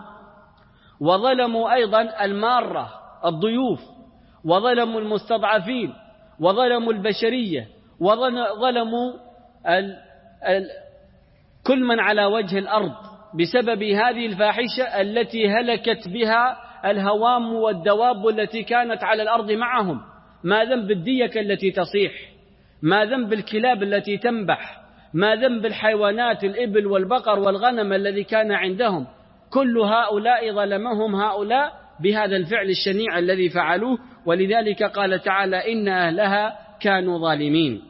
وظلموا أيضا المارة الضيوف، وظلموا المستضعفين، وظلموا البشرية، وظلموا ال ال كل من على وجه الأرض بسبب هذه الفاحشة التي هلكت بها الهوام والدواب التي كانت على الأرض معهم. ما ذنب الديك التي تصيح؟ ما ذنب الكلاب التي تنبح؟ ما ذنب الحيوانات الإبل والبقر والغنم الذي كان عندهم؟ كل هؤلاء ظلمهم هؤلاء بهذا الفعل الشنيع الذي فعلوه، ولذلك قال تعالى: إن أهلها كانوا ظالمين.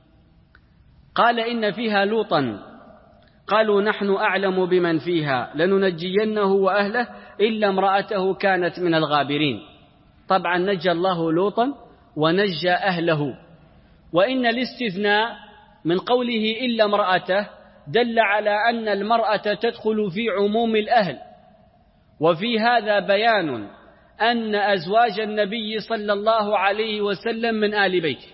قال: إن فيها لوطا قالوا نحن أعلم بمن فيها لننجينه وأهله إلا امرأته كانت من الغابرين. طبعا نجى الله لوطا ونجى أهله، وإن الاستثناء من قوله إلا امرأته دل على أن المرأة تدخل في عموم الأهل. وفي هذا بيان أن أزواج النبي صلى الله عليه وسلم من آل بيته،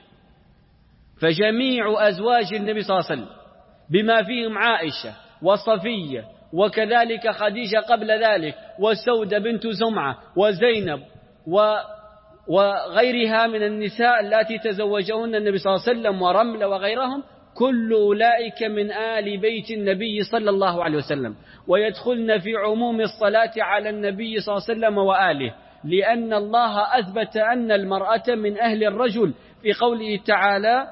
فجميع أزواج النبي صلى الله عليه وسلم بما فيهم عائشة وصفية وكذلك خديجة قبل ذلك وسودة بنت زمعة وزينب وغيرها من النساء التي تزوجهن النبي صلى الله عليه وسلم ورمل وغيرهم، كل أولئك من آل بيت النبي صلى الله عليه وسلم، ويدخلن في عموم الصلاة على النبي صلى الله عليه وسلم وآله، لأن الله أثبت أن المرأة من أهل الرجل في قوله تعالى: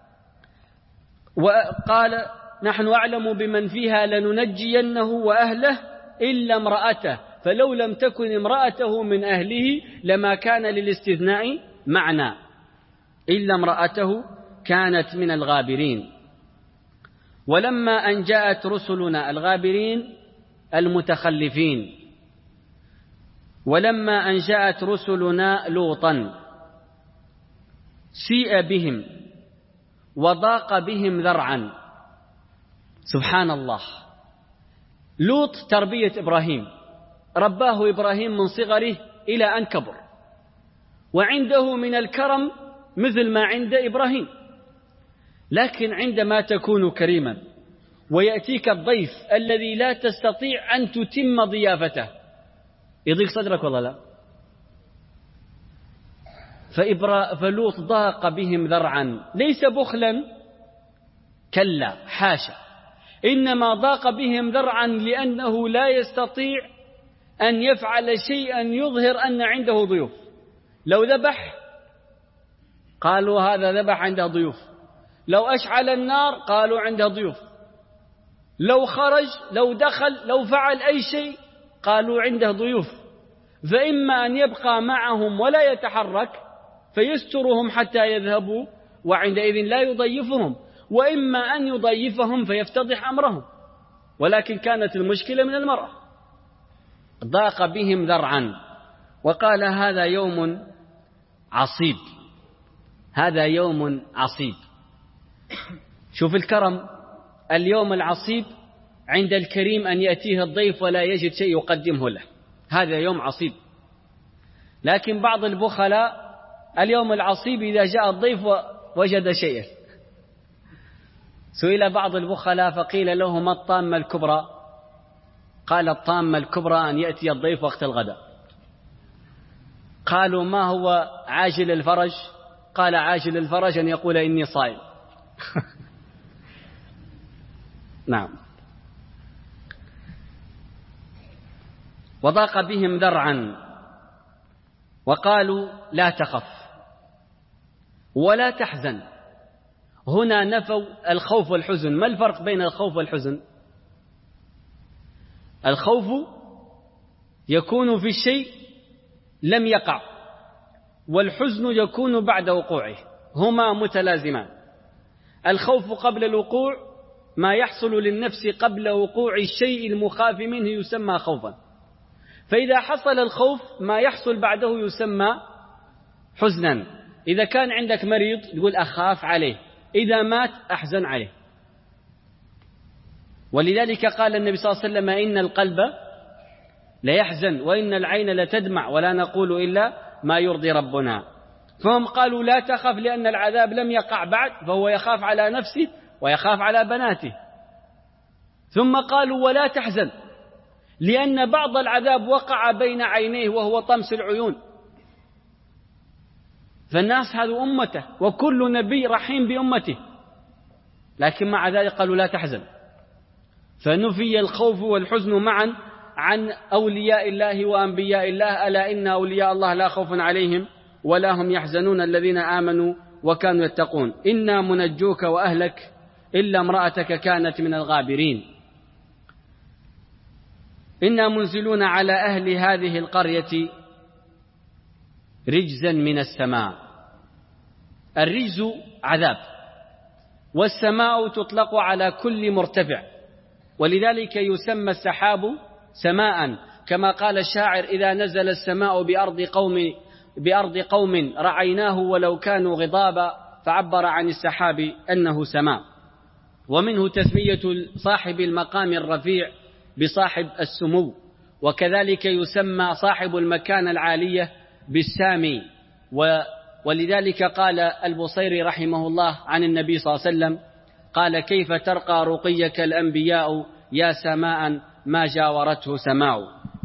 وقال نحن أعلم بمن فيها لننجينه وأهله إلا امرأته، فلو لم تكن امرأته من أهله لما كان للاستثناء معنى، إلا امرأته كانت من الغابرين. ولما أن جاءت رسلنا الغابرين المتخلفين، ولما أن جاءت رسلنا لوطا سيء بهم وضاق بهم ذرعا. سبحان الله، لوط تربية إبراهيم، رباه إبراهيم من صغره إلى أن كبر، وعنده من الكرم مثل ما عند إبراهيم. لكن عندما تكون كريما ويأتيك الضيف الذي لا تستطيع أن تتم ضيافته، يضيق صدرك والله لا؟ فإبرا فلوط ضاق بهم ذرعا، ليس بخلا، كلا حاشا، إنما ضاق بهم ذرعا لأنه لا يستطيع أن يفعل شيئا يظهر أن عنده ضيوف. لو ذبح قالوا هذا ذبح عنده ضيوف، لو أشعل النار قالوا عنده ضيوف، لو خرج لو دخل لو فعل أي شيء قالوا عنده ضيوف. فإما أن يبقى معهم ولا يتحرك فيسترهم حتى يذهبوا وعندئذ لا يضيفهم، وإما أن يضيفهم فيفتضح أمرهم، ولكن كانت المشكلة من المرأة. ضاق بهم ذرعا وقال هذا يوم عصيب، هذا يوم عصيب. شوف الكرم، اليوم العصيب عند الكريم أن يأتيه الضيف ولا يجد شيء يقدمه له، هذا يوم عصيب. لكن بعض البخلاء اليوم العصيب إذا جاء الضيف وجد شيئا. سئل بعض البخلاء فقيل له ما الطامة الكبرى؟ قال الطامة الكبرى أن يأتي الضيف وقت الغداء. قالوا ما هو عاجل الفرج؟ قال عاجل الفرج أن يقول إني صائم. نعم. وضاق بهم ذرعا وقالوا لا تخف ولا تحزن. هنا نفوا الخوف والحزن. ما الفرق بين الخوف والحزن؟ الخوف يكون في الشيء لم يقع، والحزن يكون بعد وقوعه، هما متلازمان. الخوف قبل الوقوع، ما يحصل للنفس قبل وقوع الشيء المخاف منه يسمى خوفا، فإذا حصل الخوف ما يحصل بعده يسمى حزنا. إذا كان عندك مريض تقول أخاف عليه، إذا مات أحزن عليه. ولذلك قال النبي صلى الله عليه وسلم إن القلب ليحزن وإن العين لتدمع ولا نقول إلا ما يرضي ربنا. فهم قالوا لا تخف لأن العذاب لم يقع بعد، فهو يخاف على نفسه ويخاف على بناته. ثم قالوا ولا تحزن لأن بعض العذاب وقع بين عينيه وهو طمس العيون. فالناس هذا أمته وكل نبي رحيم بأمته، لكن مع ذلك قالوا لا تحزن. فنفي الخوف والحزن معا عن أولياء الله وأنبياء الله. ألا إن أولياء الله لا خوف عليهم ولا هم يحزنون الذين آمنوا وكانوا يتقون. إنا منجوك وأهلك إلا امرأتك كانت من الغابرين. إنا منزلون على أهل هذه القرية رجزا من السماء. الرجز عذاب، والسماء تطلق على كل مرتفع، ولذلك يسمى السحاب سماء، كما قال الشاعر إذا نزل السماء بأرض قوم بأرض قوم رعيناه ولو كانوا غضابا، فعبر عن السحاب أنه سماء. ومنه تسمية صاحب المقام الرفيع بصاحب السمو، وكذلك يسمى صاحب المكان العالية بالسامي. ولذلك قال البصيري رحمه الله عن النبي صلى الله عليه وسلم قال كيف ترقى رقيك الأنبياء يا سماء ما جاورته سماء.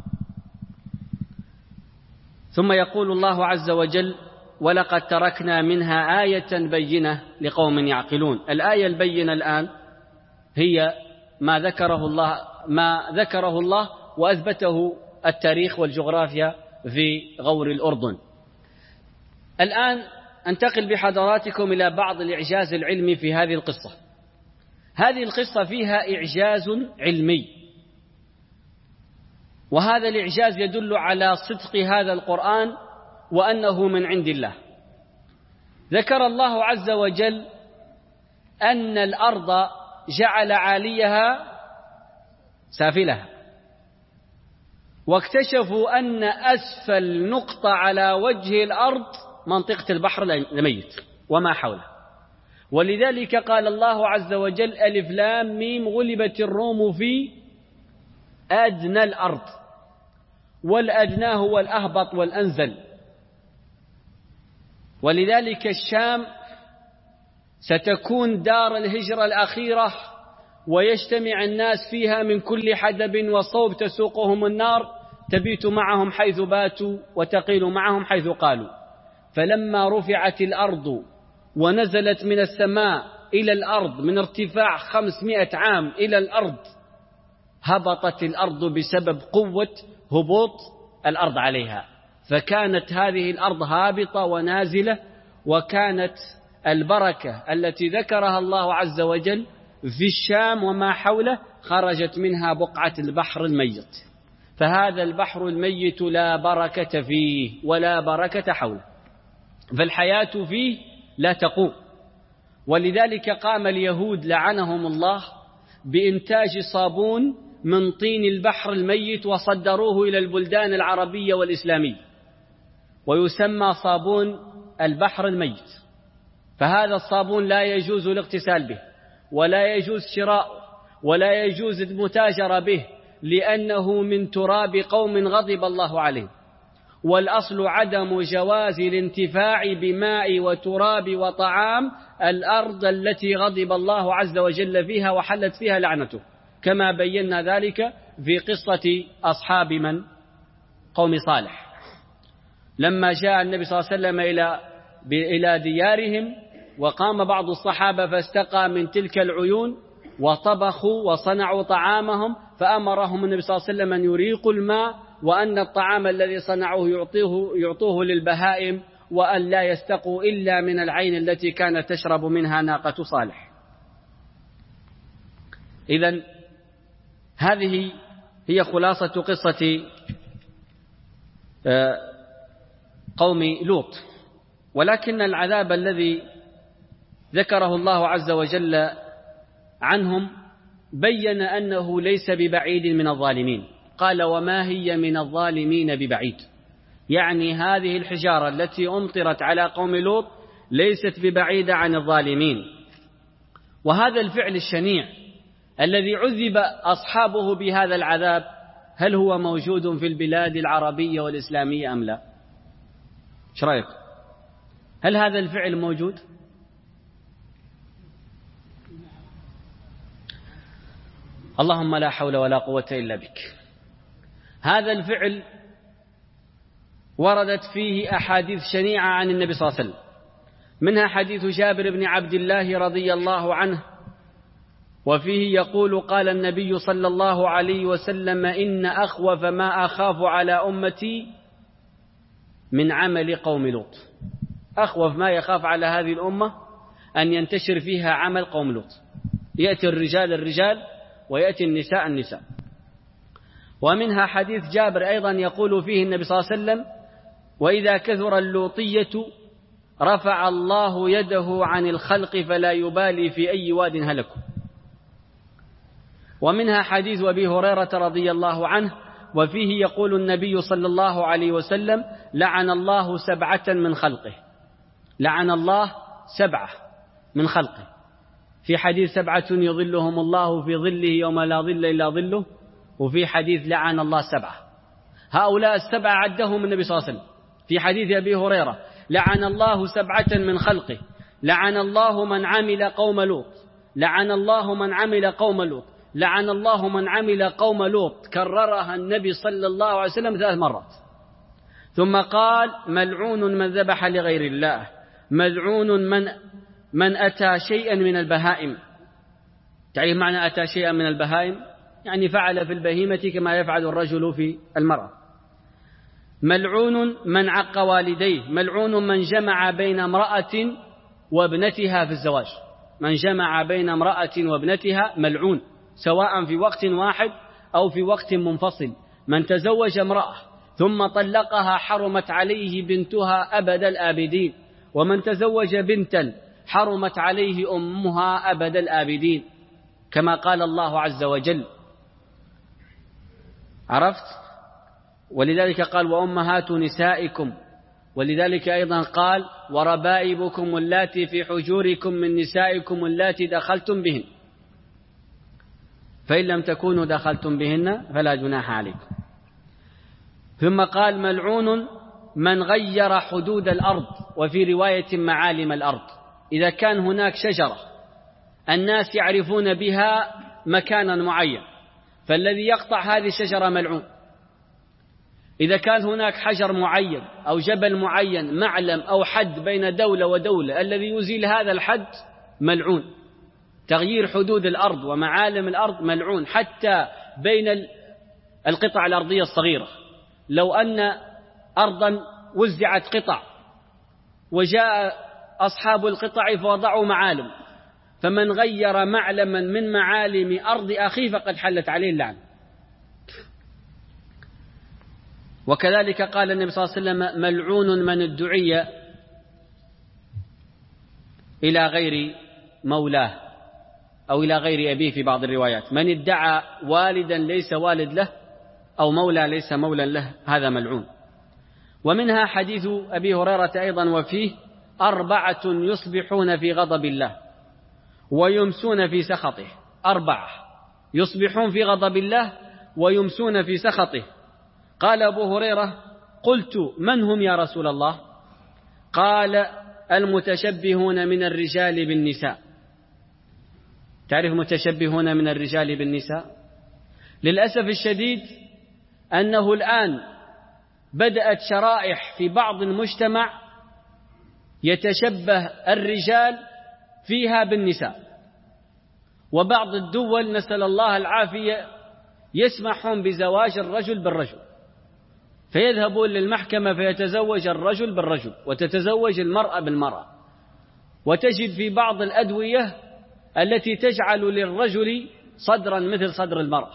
ثم يقول الله عز وجل ولقد تركنا منها آية بينة لقوم يعقلون. الآية البينة الآن هي ما ذكره الله ما ذكره الله وأثبته التاريخ والجغرافيا في غور الأردن. الآن أنتقل بحضراتكم إلى بعض الإعجاز العلمي في هذه القصة. هذه القصة فيها إعجاز علمي، وهذا الإعجاز يدل على صدق هذا القرآن وأنه من عند الله. ذكر الله عز وجل أن الأرض جعل عاليها سافلها، واكتشفوا أن أسفل نقطة على وجه الأرض منطقة البحر الميت وما حوله. ولذلك قال الله عز وجل ألف لام ميم غلبت الروم في أدنى الأرض، والأدنى هو الأهبط والأنزل. ولذلك الشام ستكون دار الهجرة الأخيرة، ويجتمع الناس فيها من كل حدب وصوب تسوقهم النار، تبيت معهم حيث باتوا وتقيل معهم حيث قالوا. فلما رفعت الأرض ونزلت من السماء إلى الأرض من ارتفاع خمسمائة عام إلى الأرض، هبطت الأرض بسبب قوة هبوط الأرض عليها، فكانت هذه الأرض هابطة ونازلة. وكانت البركة التي ذكرها الله عز وجل في الشام وما حوله خرجت منها بقعة البحر الميت. فهذا البحر الميت لا بركة فيه ولا بركة حوله، فالحياة فيه لا تقوم. ولذلك قام اليهود لعنهم الله بإنتاج صابون من طين البحر الميت وصدروه إلى البلدان العربية والإسلامية، ويسمى صابون البحر الميت. فهذا الصابون لا يجوز الاغتسال به، ولا يجوز شراؤه، ولا يجوز المتاجرة به، لأنه من تراب قوم غضب الله عليهم. والأصل عدم جواز الانتفاع بماء وتراب وطعام الأرض التي غضب الله عز وجل فيها وحلت فيها لعنته، كما بينا ذلك في قصة أصحاب من؟ قوم صالح، لما جاء النبي صلى الله عليه وسلم إلى إلى ديارهم، وقام بعض الصحابة فاستقى من تلك العيون وطبخوا وصنعوا طعامهم، فأمرهم النبي صلى الله عليه وسلم أن يريقوا الماء، وأن الطعام الذي صنعوه يعطوه, يعطوه للبهائم، وأن لا يستقوا إلا من العين التي كانت تشرب منها ناقة صالح. إذن هذه هي خلاصة قصة قوم لوط. ولكن العذاب الذي ذكره الله عز وجل عنهم بين أنه ليس ببعيد من الظالمين. قال: وما هي من الظالمين ببعيد، يعني هذه الحجارة التي أمطرت على قوم لوط ليست ببعيدة عن الظالمين. وهذا الفعل الشنيع الذي عذب أصحابه بهذا العذاب، هل هو موجود في البلاد العربية والإسلامية أم لا؟ ايش رأيك؟ هل هذا الفعل موجود؟ اللهم لا حول ولا قوة إلا بك. هذا الفعل وردت فيه أحاديث شنيعة عن النبي صلى الله عليه وسلم، منها حديث جابر بن عبد الله رضي الله عنه، وفيه يقول: قال النبي صلى الله عليه وسلم: إن أخوف ما أخاف على أمتي من عمل قوم لوط. أخوف ما يخاف على هذه الأمة أن ينتشر فيها عمل قوم لوط، يأتي الرجال الرجال ويأتي النساء النساء. ومنها حديث جابر أيضا يقول فيه النبي صلى الله عليه وسلم: وإذا كثر اللوطية رفع الله يده عن الخلق فلا يبالي في أي واد هلكوا. ومنها حديث أبي هريرة رضي الله عنه، وفيه يقول النبي صلى الله عليه وسلم: لعن الله سبعة من خلقه. لعن الله سبعة من خلقه. في حديث: سبعة يظلهم الله في ظله يوم لا ظل إلا ظله. وفي حديث: لعن الله سبعة. هؤلاء السبعة عدهم النبي صلى الله عليه وسلم في حديث أبي هريرة: لعن الله سبعة من خلقه. لعن الله من عمل قوم لوط. لعن الله من عمل قوم لوط. لعن الله من عمل قوم لوط. كررها النبي صلى الله عليه وسلم ثلاث مرات. ثم قال: ملعون من ذبح لغير الله، ملعون من من أتى شيئا من البهائم. تعرف معنى أتى شيئا من البهائم؟ يعني فعل في البهيمة كما يفعل الرجل في المرأة. ملعون من عق والديه، ملعون من جمع بين امرأة وابنتها في الزواج. من جمع بين امرأة وابنتها ملعون، سواء في وقت واحد أو في وقت منفصل. من تزوج امرأة ثم طلقها حرمت عليه بنتها أبد الآبدين، ومن تزوج بنتا حرمت عليه أمها أبد الآبدين، كما قال الله عز وجل. عرفت؟ ولذلك قال: وأمهات نسائكم. ولذلك أيضا قال: وربائبكم اللاتي في حجوركم من نسائكم اللاتي دخلتم بهن، فإن لم تكونوا دخلتم بهن فلا جناح عليكم. ثم قال: ملعون من غير حدود الأرض، وفي رواية معالم الأرض. إذا كان هناك شجرة الناس يعرفون بها مكانا معين، فالذي يقطع هذه الشجرة ملعون. إذا كان هناك حجر معين أو جبل معين، معلم أو حد بين دولة ودولة، الذي يزيل هذا الحد ملعون. تغيير حدود الأرض ومعالم الأرض ملعون، حتى بين القطع الأرضية الصغيرة. لو أن أرضا وزعت قطع وجاء أصحاب القطع فوضعوا معالم، فمن غير معلما من معالم أرض أخيه فقد حلت عليه اللعنة. وكذلك قال النبي صلى الله عليه وسلم: ملعون من ادعي إلى غير مولاه أو إلى غير أبيه في بعض الروايات. من ادعى والدا ليس والد له أو مولى ليس مولى له هذا ملعون. ومنها حديث أبي هريرة أيضا وفيه: أربعة يصبحون في غضب الله ويمسون في سخطه. أربعة يصبحون في غضب الله ويمسون في سخطه. قال أبو هريرة: قلت من هم يا رسول الله؟ قال: المتشبهون من الرجال بالنساء. تعرف متشبهون من الرجال بالنساء؟ للأسف الشديد أنه الآن بدأت شرائح في بعض المجتمع يتشبه الرجال فيها بالنساء، وبعض الدول نسأل الله العافية يسمحون بزواج الرجل بالرجل، فيذهبون للمحكمة فيتزوج الرجل بالرجل وتتزوج المرأة بالمرأة. وتجد في بعض الأدوية التي تجعل للرجل صدرا مثل صدر المرأة،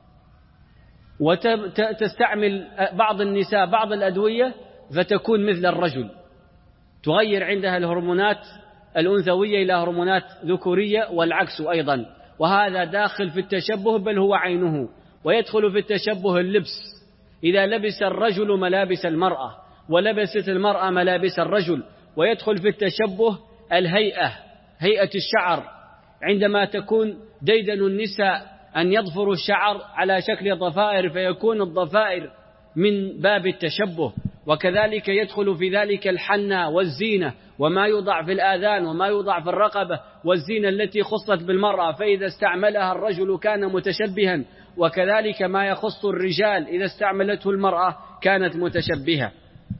وتستعمل بعض النساء بعض الأدوية فتكون مثل الرجل، تغير عندها الهرمونات الأنثوية إلى هرمونات ذكورية والعكس أيضا. وهذا داخل في التشبه بل هو عينه. ويدخل في التشبه اللبس، إذا لبس الرجل ملابس المرأة ولبست المرأة ملابس الرجل. ويدخل في التشبه الهيئة، هيئة الشعر، عندما تكون ديدن النساء أن يضفروا الشعر على شكل ضفائر فيكون الضفائر من باب التشبه. وكذلك يدخل في ذلك الحنة والزينة وما يوضع في الآذان وما يوضع في الرقبة والزينة التي خصت بالمرأة، فإذا استعملها الرجل كان متشبها، وكذلك ما يخص الرجال إذا استعملته المرأة كانت متشبهة.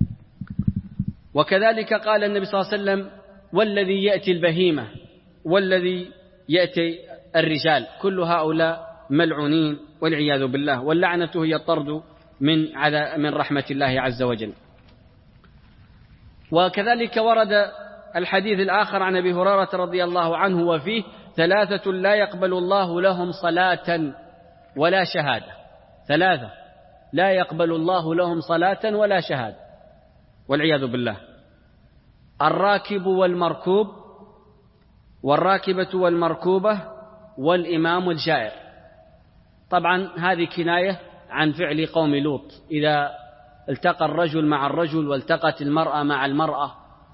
وكذلك قال النبي صلى الله عليه وسلم: والذي يأتي البهيمة والذي يأتي الرجال، كل هؤلاء ملعونين والعياذ بالله، واللعنة هي الطرد من من رحمة الله عز وجل. وكذلك ورد الحديث الآخر عن أبي هريرة رضي الله عنه وفيه: ثلاثة لا يقبل الله لهم صلاة ولا شهادة. ثلاثة لا يقبل الله لهم صلاة ولا شهادة والعياذ بالله: الراكب والمركوب، والراكبة والمركوبة، والإمام الجائر. طبعا هذه كناية عن فعل قوم لوط، إذا التقى الرجل مع الرجل والتقت المرأة مع المرأة،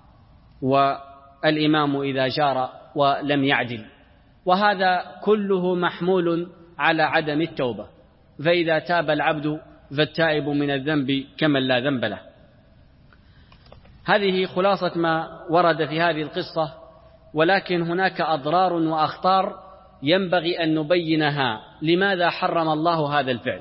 والإمام إذا جار ولم يعدل. وهذا كله محمول على عدم التوبة، فإذا تاب العبد فالتائب من الذنب كمن لا ذنب له. هذه خلاصة ما ورد في هذه القصة، ولكن هناك أضرار وأخطار ينبغي أن نبينها. لماذا حرم الله هذا الفعل؟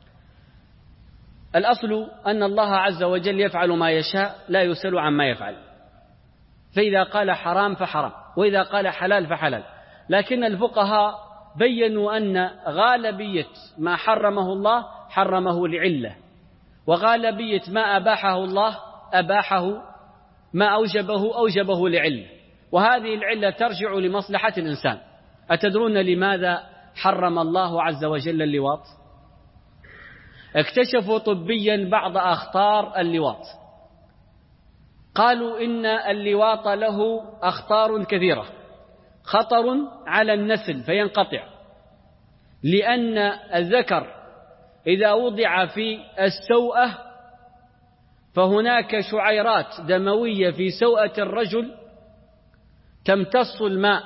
الأصل أن الله عز وجل يفعل ما يشاء، لا يسأل عما يفعل، فإذا قال حرام فحرام، وإذا قال حلال فحلال. لكن الفقهاء بيّنوا أن غالبية ما حرمه الله حرمه لعلة، وغالبية ما أباحه الله أباحه ما أوجبه أوجبه لعلة، وهذه العلة ترجع لمصلحة الإنسان. أتدرون لماذا حرم الله عز وجل اللواط؟ اكتشفوا طبيا بعض أخطار اللواط، قالوا إن اللواط له أخطار كثيرة. خطر على النسل فينقطع، لأن الذكر إذا وضع في السوءة فهناك شعيرات دموية في سوءة الرجل تمتص الماء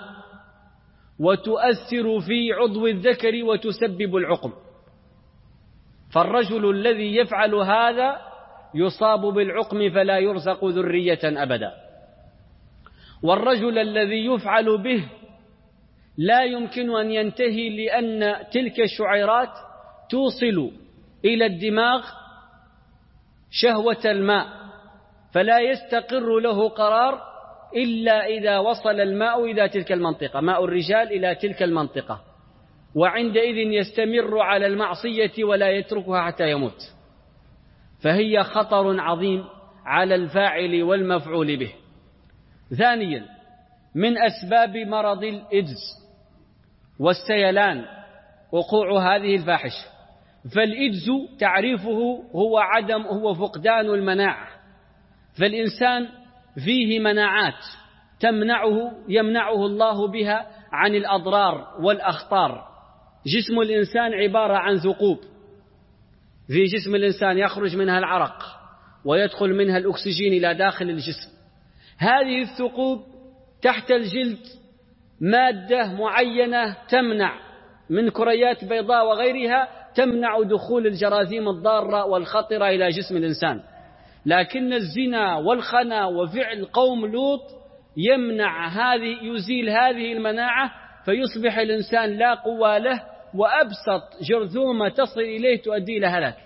وتؤثر في عضو الذكر وتسبب العقم، فالرجل الذي يفعل هذا يصاب بالعقم فلا يرزق ذرية أبدا، والرجل الذي يفعل به لا يمكن أن ينتهي، لأن تلك الشعيرات توصل إلى الدماغ شهوة الماء، فلا يستقر له قرار إلا إذا وصل الماء إلى تلك المنطقة، ماء الرجال إلى تلك المنطقة، وعندئذ يستمر على المعصية ولا يتركها حتى يموت. فهي خطر عظيم على الفاعل والمفعول به. ثانيا، من أسباب مرض الإيدز والسيلان وقوع هذه الفاحشة. فالإيدز تعريفه هو عدم هو فقدان المناعة، فالإنسان فيه مناعات تمنعه يمنعه الله بها عن الأضرار والأخطار. جسم الإنسان عبارة عن ثقوب، في جسم الإنسان يخرج منها العرق ويدخل منها الأكسجين إلى داخل الجسم. هذه الثقوب تحت الجلد مادة معينة تمنع من كريات بيضاء وغيرها، تمنع دخول الجراثيم الضارة والخطرة إلى جسم الإنسان. لكن الزنا والخنا وفعل قوم لوط يمنع هذه، يزيل هذه المناعة، فيصبح الإنسان لا قوى له، وأبسط جرذومة تصل إليه تؤدي إلى هلاك.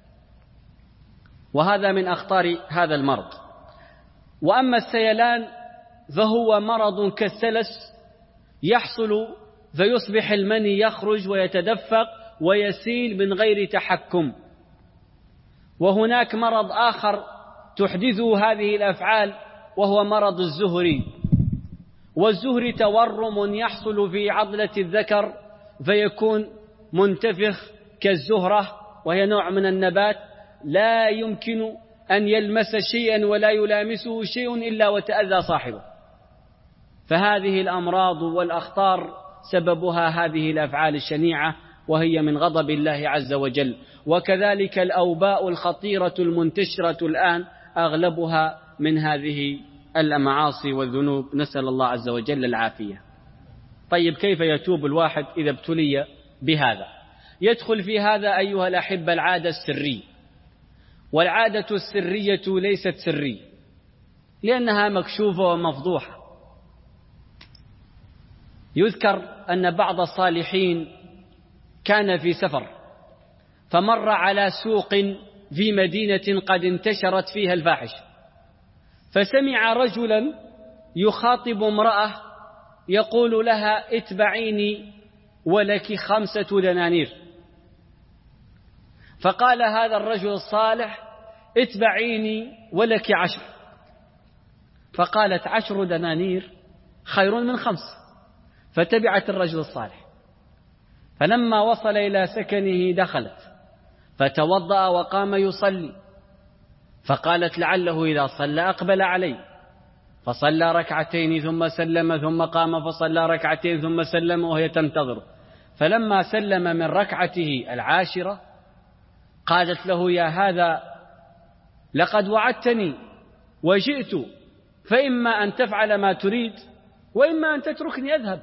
وهذا من أخطار هذا المرض. وأما السيلان فهو مرض كالثلس يحصل فيصبح المني يخرج ويتدفق ويسيل من غير تحكم. وهناك مرض آخر تحدثه هذه الأفعال وهو مرض الزهري. والزهري تورم يحصل في عضلة الذكر فيكون منتفخ كالزهرة، وهي نوع من النبات لا يمكن أن يلمس شيئا ولا يلامسه شيء إلا وتأذى صاحبه. فهذه الأمراض والأخطار سببها هذه الأفعال الشنيعة، وهي من غضب الله عز وجل. وكذلك الأوباء الخطيرة المنتشرة الآن أغلبها من هذه المعاصي والذنوب، نسأل الله عز وجل العافية. طيب، كيف يتوب الواحد إذا ابتلي بهذا؟ يدخل في هذا أيها الأحبة العادة السرية. والعادة السرية ليست سرية لأنها مكشوفة ومفضوحة. يذكر أن بعض الصالحين كان في سفر فمر على سوق في مدينة قد انتشرت فيها الفاحشة، فسمع رجلا يخاطب امرأة يقول لها: اتبعيني ولك خمسة دنانير. فقال هذا الرجل الصالح: اتبعيني ولك عشر. فقالت: عشر دنانير خير من خمس. فتبعت الرجل الصالح. فلما وصل إلى سكنه دخلت فتوضأ وقام يصلي، فقالت: لعله إذا صلى أقبل علي، فصلى ركعتين ثم سلم، ثم قام فصلى ركعتين ثم سلم وهي تنتظر. فلما سلم من ركعته العاشرة قالت له: يا هذا لقد وعدتني وجئت، فإما أن تفعل ما تريد وإما أن تتركني أذهب.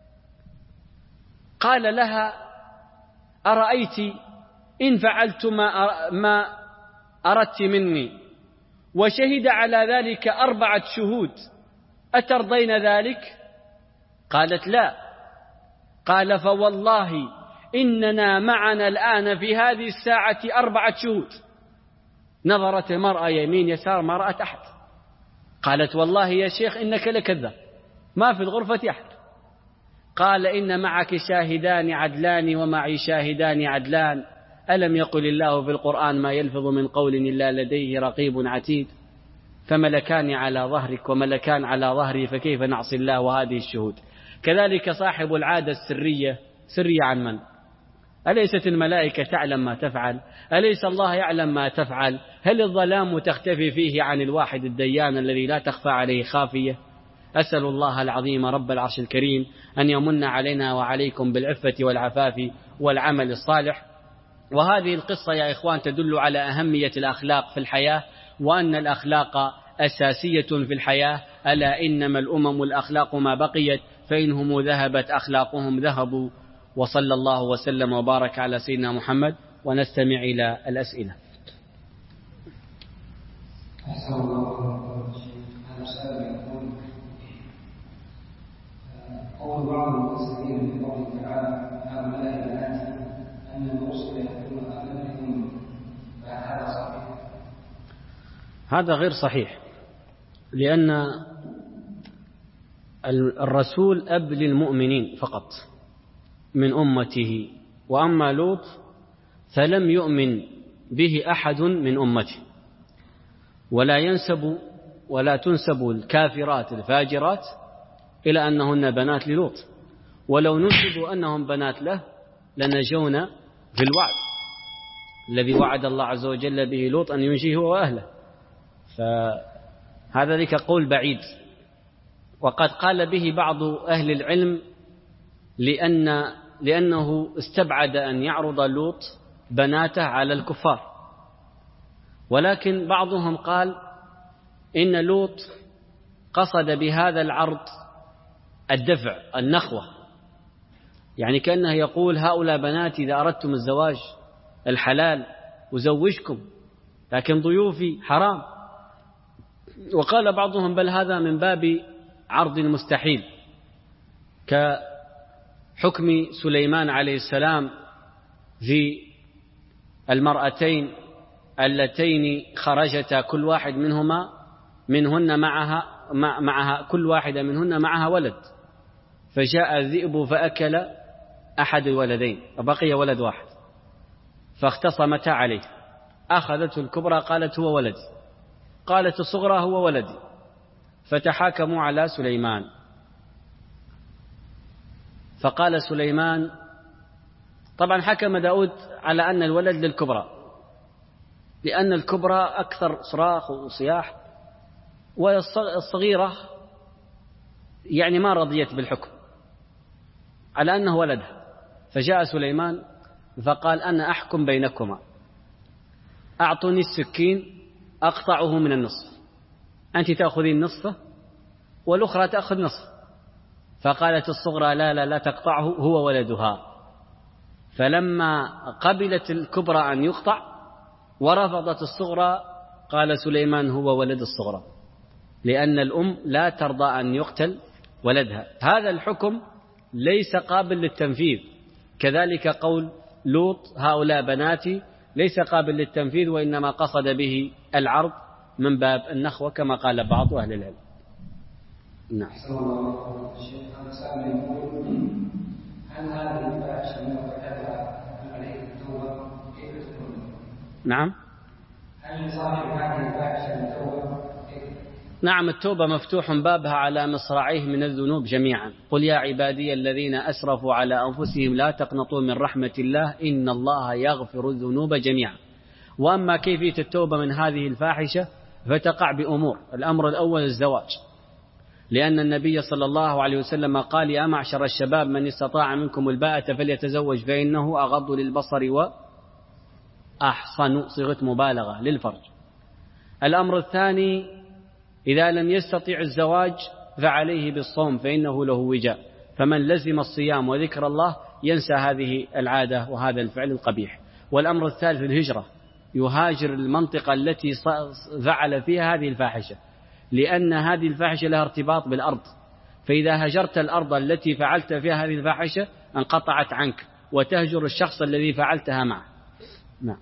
قال لها: أرأيت إن فعلت ما ما أردت مني وشهد على ذلك أربعة شهود أترضين ذلك؟ قالت: لا. قال: فوالله إننا معنا الآن في هذه الساعة أربعة شهود. نظرت المرأة يمين يسار ما رأت أحد. قالت: والله يا شيخ إنك لكذاب، ما في الغرفة أحد. قال: إن معك شاهدان عدلان ومعي شاهدان عدلان، ألم يقل الله في القرآن: ما يلفظ من قول إلا لديه رقيب عتيد؟ فملكان على ظهرك وملكان على ظهري، فكيف نعصي الله وهذه الشهود؟ كذلك صاحب العادة السرية سرية عن من؟ أليست الملائكة تعلم ما تفعل؟ أليس الله يعلم ما تفعل؟ هل الظلام تختفي فيه عن الواحد الديان الذي لا تخفى عليه خافية؟ أسأل الله العظيم رب العرش الكريم أن يمن علينا وعليكم بالعفة والعفاف والعمل الصالح. وهذه القصة يا إخوان تدل على أهمية الأخلاق في الحياة، وأن الأخلاق أساسية في الحياة. ألا إنما الأمم الأخلاق ما بقيت، فإنهم ذهبت أخلاقهم ذهبوا. وصلى الله وسلم وبارك على سيدنا محمد. ونستمع إلى الأسئلة. أحسن الله هذا السؤال يقول: قول بعض المفسرين في قوله تعالى: هؤلاء البنات أن الرسل يكون أبنائهم، فهذا صحيح؟ هذا غير صحيح، لأن الرسول أب للمؤمنين فقط من أمته، وأما لوط فلم يؤمن به أحد من أمته. ولا ينسب ولا تنسب الكافرات الفاجرات إلى أنهن بنات للوط، ولو نسبوا أنهم بنات له لنجونا في الوعد الذي وعد الله عز وجل به لوط أن ينجيه هو وأهله. فهذا ذلك قول بعيد، وقد قال به بعض أهل العلم لأن لأنه استبعد أن يعرض لوط بناته على الكفار، ولكن بعضهم قال إن لوط قصد بهذا العرض الدفع، النخوة، يعني كأنه يقول هؤلاء بناتي إذا أردتم الزواج الحلال أزوجكم، لكن ضيوفي حرام. وقال بعضهم بل هذا من باب عرض المستحيل، كحكم سليمان عليه السلام في المرأتين اللتين خرجتا كل واحد منهما منهن معها معها كل واحدة منهن معها ولد، فجاء الذئب فأكل أحد الولدين وبقي ولد واحد، فاختصمتا عليه، أخذته الكبرى قالت هو ولدي، قالت الصغرى هو ولدي، فتحاكموا على سليمان. فقال سليمان، طبعا حكم داود على أن الولد للكبرى لأن الكبرى أكثر صراخ وصياح، والصغيرة يعني ما رضيت بالحكم على أنه ولدها. فجاء سليمان فقال أنا أحكم بينكما، أعطوني السكين أقطعه من النصف، أنت تأخذين نصفه والأخرى تأخذ نصف. فقالت الصغرى لا لا لا تقطعه هو ولدها. فلما قبلت الكبرى أن يقطع ورفضت الصغرى قال سليمان هو ولد الصغرى، لأن الأم لا ترضى أن يقتل ولدها. هذا الحكم ليس قابل للتنفيذ، كذلك قول لوط هؤلاء بناتي ليس قابل للتنفيذ، وإنما قصد به العرض من باب النخوة كما قال بعض أهل العلم. نعم. هل هذه الفاحشة من ارتكبها عليه التوبة كيف تكون؟ نعم. هل صاحب هذه الفاحشة التوبة؟ نعم، التوبة مفتوح بابها على مصراعيه من الذنوب جميعا. قل يا عبادي الذين أسرفوا على أنفسهم لا تقنطوا من رحمة الله إن الله يغفر الذنوب جميعا. وأما كيفية التوبة من هذه الفاحشة فتقع بأمور. الأمر الأول الزواج، لأن النبي صلى الله عليه وسلم قال يا معشر الشباب من استطاع منكم الباءة فليتزوج فإنه أغض للبصر وأحصن، صيغة مبالغة للفرج. الأمر الثاني إذا لم يستطع الزواج فعليه بالصوم فإنه له وجاء، فمن لزم الصيام وذكر الله ينسى هذه العادة وهذا الفعل القبيح. والأمر الثالث الهجرة، يهاجر المنطقة التي فعل فيها هذه الفاحشة، لأن هذه الفاحشة لها ارتباط بالأرض، فإذا هجرت الأرض التي فعلت فيها هذه الفاحشة انقطعت عنك وتهجر الشخص الذي فعلتها معه. نعم.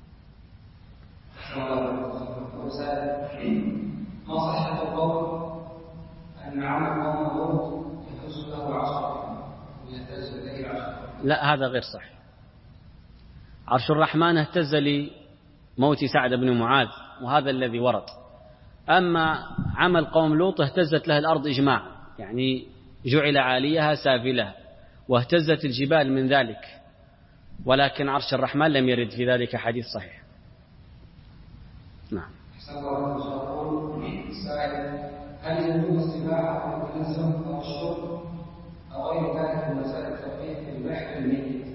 ما صحة القول أن عمل قوم لوط يحس له عشر ويهتز إليه عشر؟ لا، هذا غير صحيح. عرش الرحمن اهتز لموت سعد بن معاذ، وهذا الذي ورد. أما عمل قوم لوط اهتزت له الأرض إجماعا، يعني جعل عاليها سافلها، واهتزت الجبال من ذلك، ولكن عرش الرحمن لم يرد في ذلك حديث صحيح. نعم. هل يجوز السباحة أو التنزه أو الشرب أو غير ذلك من مسائل التوقيت في البحر الميت؟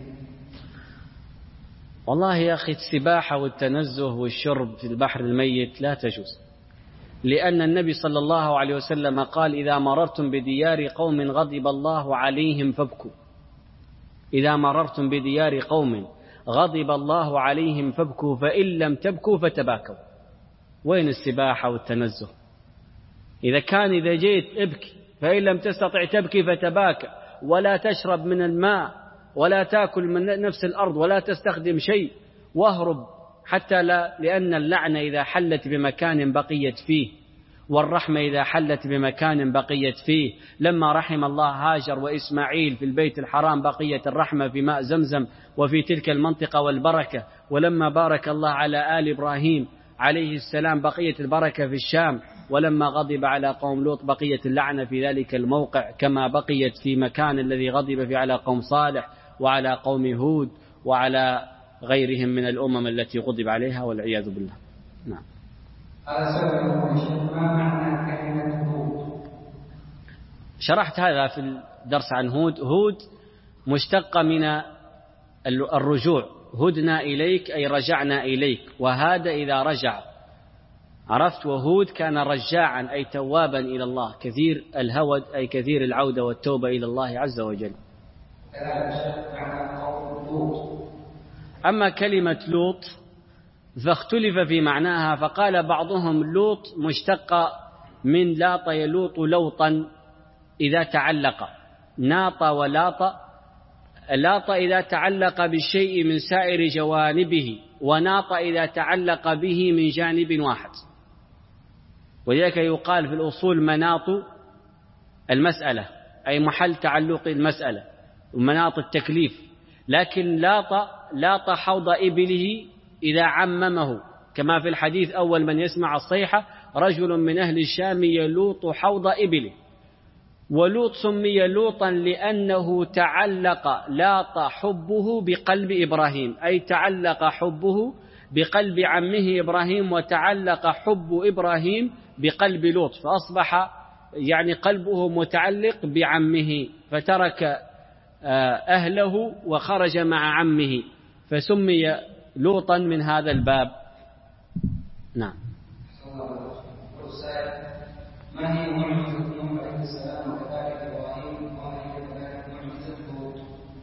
والله يا أخي، السباحة والتنزه والشرب في البحر الميت لا تجوز، لأن النبي صلى الله عليه وسلم قال إذا مررتم بديار قوم غضب الله عليهم فابكوا. إذا مررتم بديار قوم غضب الله عليهم فابكوا فإن لم تبكوا فتباكوا. وين السباحة والتنزه؟ إذا كان إذا جيت ابكي، فإن لم تستطع تبكي فتباكى، ولا تشرب من الماء ولا تأكل من نفس الأرض ولا تستخدم شيء، واهرب حتى لا، لأن اللعنة إذا حلت بمكان بقيت فيه، والرحمة إذا حلت بمكان بقيت فيه. لما رحم الله هاجر وإسماعيل في البيت الحرام بقيت الرحمة في ماء زمزم وفي تلك المنطقة والبركة، ولما بارك الله على آل إبراهيم عليه السلام بقيت البركة في الشام، ولما غضب على قوم لوط بقيت اللعنة في ذلك الموقع، كما بقيت في مكان الذي غضب فيه على قوم صالح وعلى قوم هود وعلى غيرهم من الأمم التي غضب عليها والعياذ بالله. نعم. هذا سبب ما معنى كلمة لوط؟ شرحت هذا في الدرس عن هود. هود مشتقة من الرجوع، هدنا إليك أي رجعنا إليك، وهاد إذا رجع، عرفت. وهود كان رجاعا أي توابا إلى الله، كثير الهود أي كثير العودة والتوبة إلى الله عز وجل. أما كلمة لوط فاختلف في معناها، فقال بعضهم لوط مشتقة من لاط يلوط لوطا إذا تعلق، ناط ولاط. لاط إذا تعلق بالشيء من سائر جوانبه، وناط إذا تعلق به من جانب واحد. ولذلك يقال في الأصول مناط المسألة أي محل تعلق المسألة ومناط التكليف. لكن لاط لاط حوض إبله إذا عممه، كما في الحديث أول من يسمع الصيحة رجل من أهل الشام يلوط حوض إبله. ولوط سمي لوطا لأنه تعلق لاط حبه بقلب إبراهيم، أي تعلق حبه بقلب عمه إبراهيم، وتعلق حب إبراهيم بقلب لوط، فأصبح يعني قلبه متعلق بعمه، فترك أهله وخرج مع عمه، فسمي لوطا من هذا الباب. نعم. ما هي معجزة نوح عليه السلام وكذلك إبراهيم، وما هي كذلك معجزة لوط؟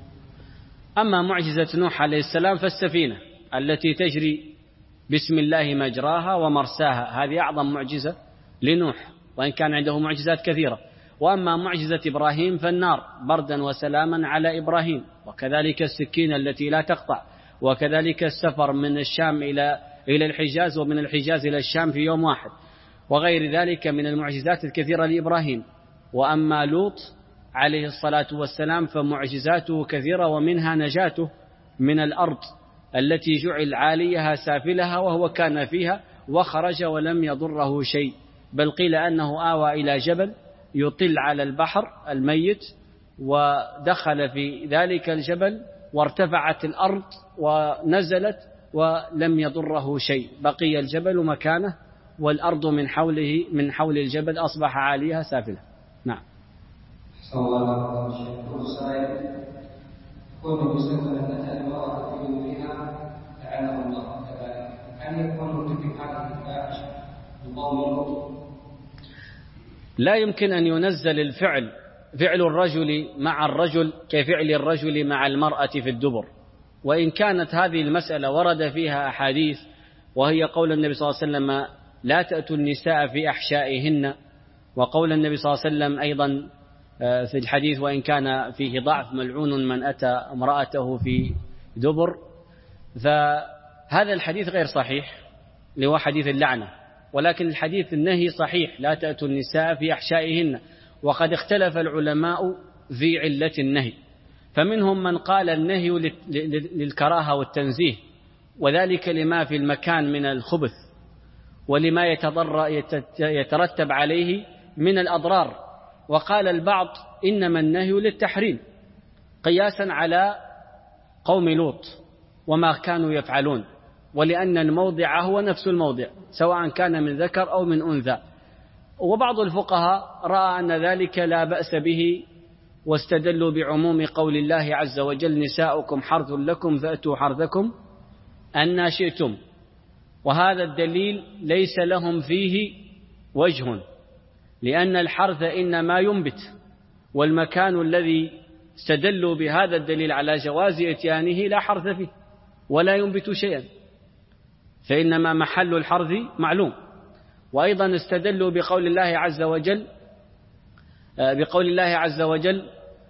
أما معجزة نوح عليه السلام فالسفينة التي تجري بسم الله مجراها ومرساها، هذه أعظم معجزة لنوح، وإن كان عنده معجزات كثيرة. وأما معجزة إبراهيم فالنار بردا وسلاما على إبراهيم، وكذلك السكينة التي لا تقطع، وكذلك السفر من الشام إلى إلى الحجاز، ومن الحجاز إلى الشام في يوم واحد، وغير ذلك من المعجزات الكثيرة لإبراهيم. وأما لوط عليه الصلاة والسلام فمعجزاته كثيرة، ومنها نجاته من الأرض التي جعل عاليها سافلها وهو كان فيها، وخرج ولم يضره شيء، بل قيل أنه آوى إلى جبل يطل على البحر الميت، ودخل في ذلك الجبل وارتفعت الأرض ونزلت ولم يضره شيء، بقي الجبل مكانه والأرض من حوله من حول الجبل أصبح عاليها سافلة. نعم. صلى الله عليه وسلم. كل مسلم أتى المرأة في دورها لعنه الله كذلك، هل يكون مرتكب هذه الفاحشة بقوم لوط؟ لا يمكن أن ينزل الفعل فعل الرجل مع الرجل كفعل الرجل مع المرأة في الدبر، وإن كانت هذه المسألة ورد فيها أحاديث، وهي قول النبي صلى الله عليه وسلم لا تأتوا النساء في أحشائهن، وقول النبي صلى الله عليه وسلم أيضا في الحديث وإن كان فيه ضعف ملعون من أتى امرأته في دبر، فهذا الحديث غير صحيح اللي هو حديث اللعنة، ولكن الحديث النهي صحيح لا تأتوا النساء في أحشائهن. وقد اختلف العلماء في علة النهي، فمنهم من قال النهي للكراهة والتنزيه، وذلك لما في المكان من الخبث ولما يترتب عليه من الأضرار. وقال البعض إنما النهي للتحريم قياسا على قوم لوط وما كانوا يفعلون، ولأن الموضع هو نفس الموضع سواء كان من ذكر أو من أنثى. وبعض الفقهاء رأى أن ذلك لا بأس به، واستدلوا بعموم قول الله عز وجل نساؤكم حرث لكم فأتوا حرثكم أن شئتم، وهذا الدليل ليس لهم فيه وجه، لأن الحرث إنما ينبت، والمكان الذي استدلوا بهذا الدليل على جواز إتيانه لا حرث فيه ولا ينبت شيئا، فإنما محل الحرث معلوم. وأيضا استدلوا بقول الله عز وجل بقول الله عز وجل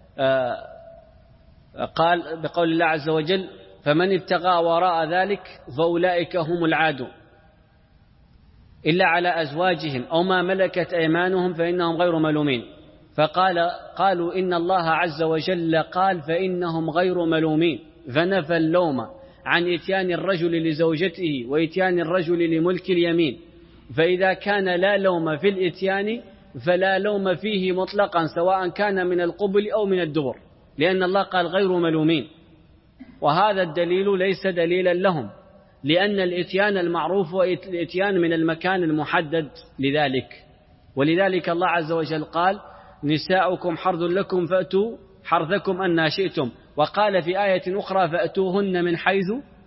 قال بقول الله عز وجل فمن ابتغى وراء ذلك فأولئك هم العادون إلا على أزواجهم أو ما ملكت أيمانهم فإنهم غير ملومين. فقال قالوا إن الله عز وجل قال فإنهم غير ملومين، فنفى اللوم عن إتيان الرجل لزوجته وإتيان الرجل لملك اليمين، فإذا كان لا لوم في الإتيان فلا لوم فيه مطلقا سواء كان من القبل أو من الدبر، لأن الله قال غير ملومين. وهذا الدليل ليس دليلا لهم، لأن الإتيان المعروف هو الإتيان من المكان المحدد لذلك، ولذلك الله عز وجل قال نساؤكم حرث لكم فأتوا حرثكم أن شئتم، وقال في آية أخرى فأتوهن من حيث،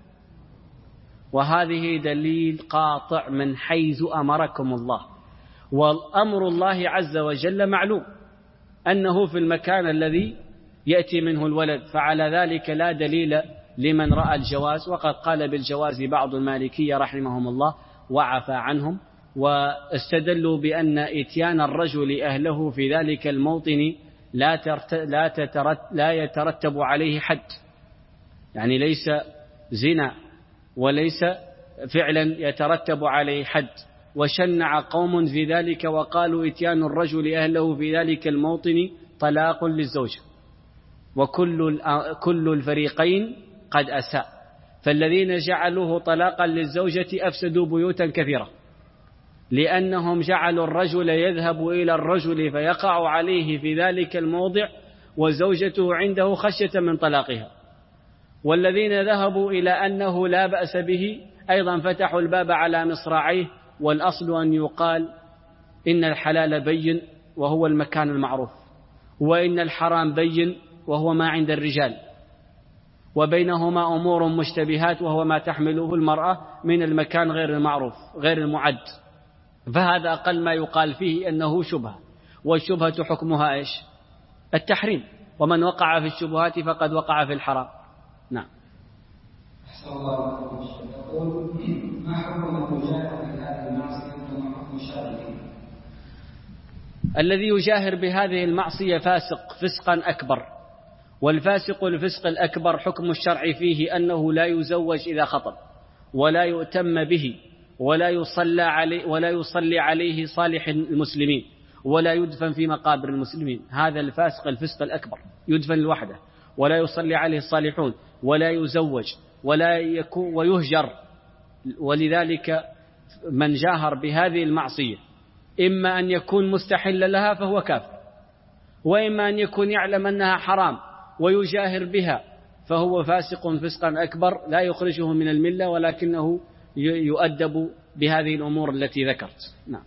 وهذه دليل قاطع من حيث أمركم الله. والأمر الله عز وجل معلوم أنه في المكان الذي يأتي منه الولد، فعلى ذلك لا دليل لمن رأى الجواز. وقد قال بالجواز بعض المالكية رحمهم الله وعفى عنهم، واستدلوا بأن إتيان الرجل أهله في ذلك الموطن لا, لا, لا يترتب عليه حد، يعني ليس زنا وليس فعلا يترتب عليه حد. وشنع قوم في ذلك وقالوا إتيان الرجل أهله في ذلك الموطن طلاق للزوجة، وكل كل الفريقين قد أساء. فالذين جعلوه طلاقا للزوجة أفسدوا بيوتا كثيرة، لأنهم جعلوا الرجل يذهب إلى الرجل فيقع عليه في ذلك الموضع وزوجته عنده خشية من طلاقها. والذين ذهبوا إلى أنه لا بأس به أيضا فتحوا الباب على مصراعيه، والأصل أن يقال إن الحلال بين وهو المكان المعروف، وإن الحرام بين وهو ما عند الرجال، وبينهما أمور مشتبهات وهو ما تحمله المرأة من المكان غير المعروف غير المعد. فهذا أقل ما يقال فيه أنه شبهة، والشبهة حكمها إيش؟ التحريم، ومن وقع في الشبهات فقد وقع في الحرام. نعم. أحسن الله عليكم. يقول ما حكم المجاهر بهذه المعصية وما حكم الشرع؟ الذي يجاهر بهذه المعصية فاسق فسقا أكبر، والفاسق الفسق الأكبر حكم الشرع فيه أنه لا يزوج إذا خطب، ولا يؤتم به، ولا يصلى عليه ولا يصلي عليه صالح المسلمين، ولا يدفن في مقابر المسلمين. هذا الفاسق الفسق الأكبر يدفن لوحده، ولا يصلي عليه الصالحون، ولا يزوج، ولا يكون ويهجر. ولذلك من جاهر بهذه المعصية إما أن يكون مستحل لها فهو كافر، وإما أن يكون يعلم أنها حرام ويجاهر بها فهو فاسق فسقا أكبر لا يخرجه من الملة، ولكنه يؤدب بهذه الأمور التي ذكرت. نعم.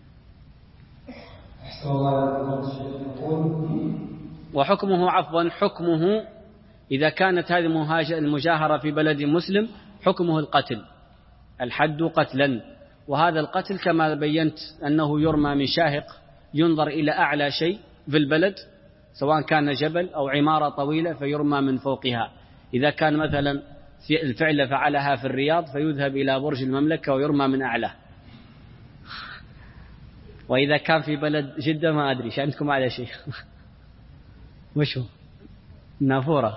وحكمه عفوا حكمه إذا كانت هذه المجاهرة في بلد مسلم حكمه القتل، الحد قتلا. وهذا القتل كما بينت أنه يرمى من شاهق ينظر إلى أعلى شيء في البلد، سواء كان جبل أو عمارة طويلة فيرمى من فوقها. إذا كان مثلا الفعل فعلها في الرياض فيذهب إلى برج المملكة ويرمى من أعلى. وإذا كان في بلد جدة ما أدري شو عندكم على شيء وشو نافورة.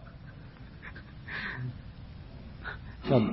تفضل.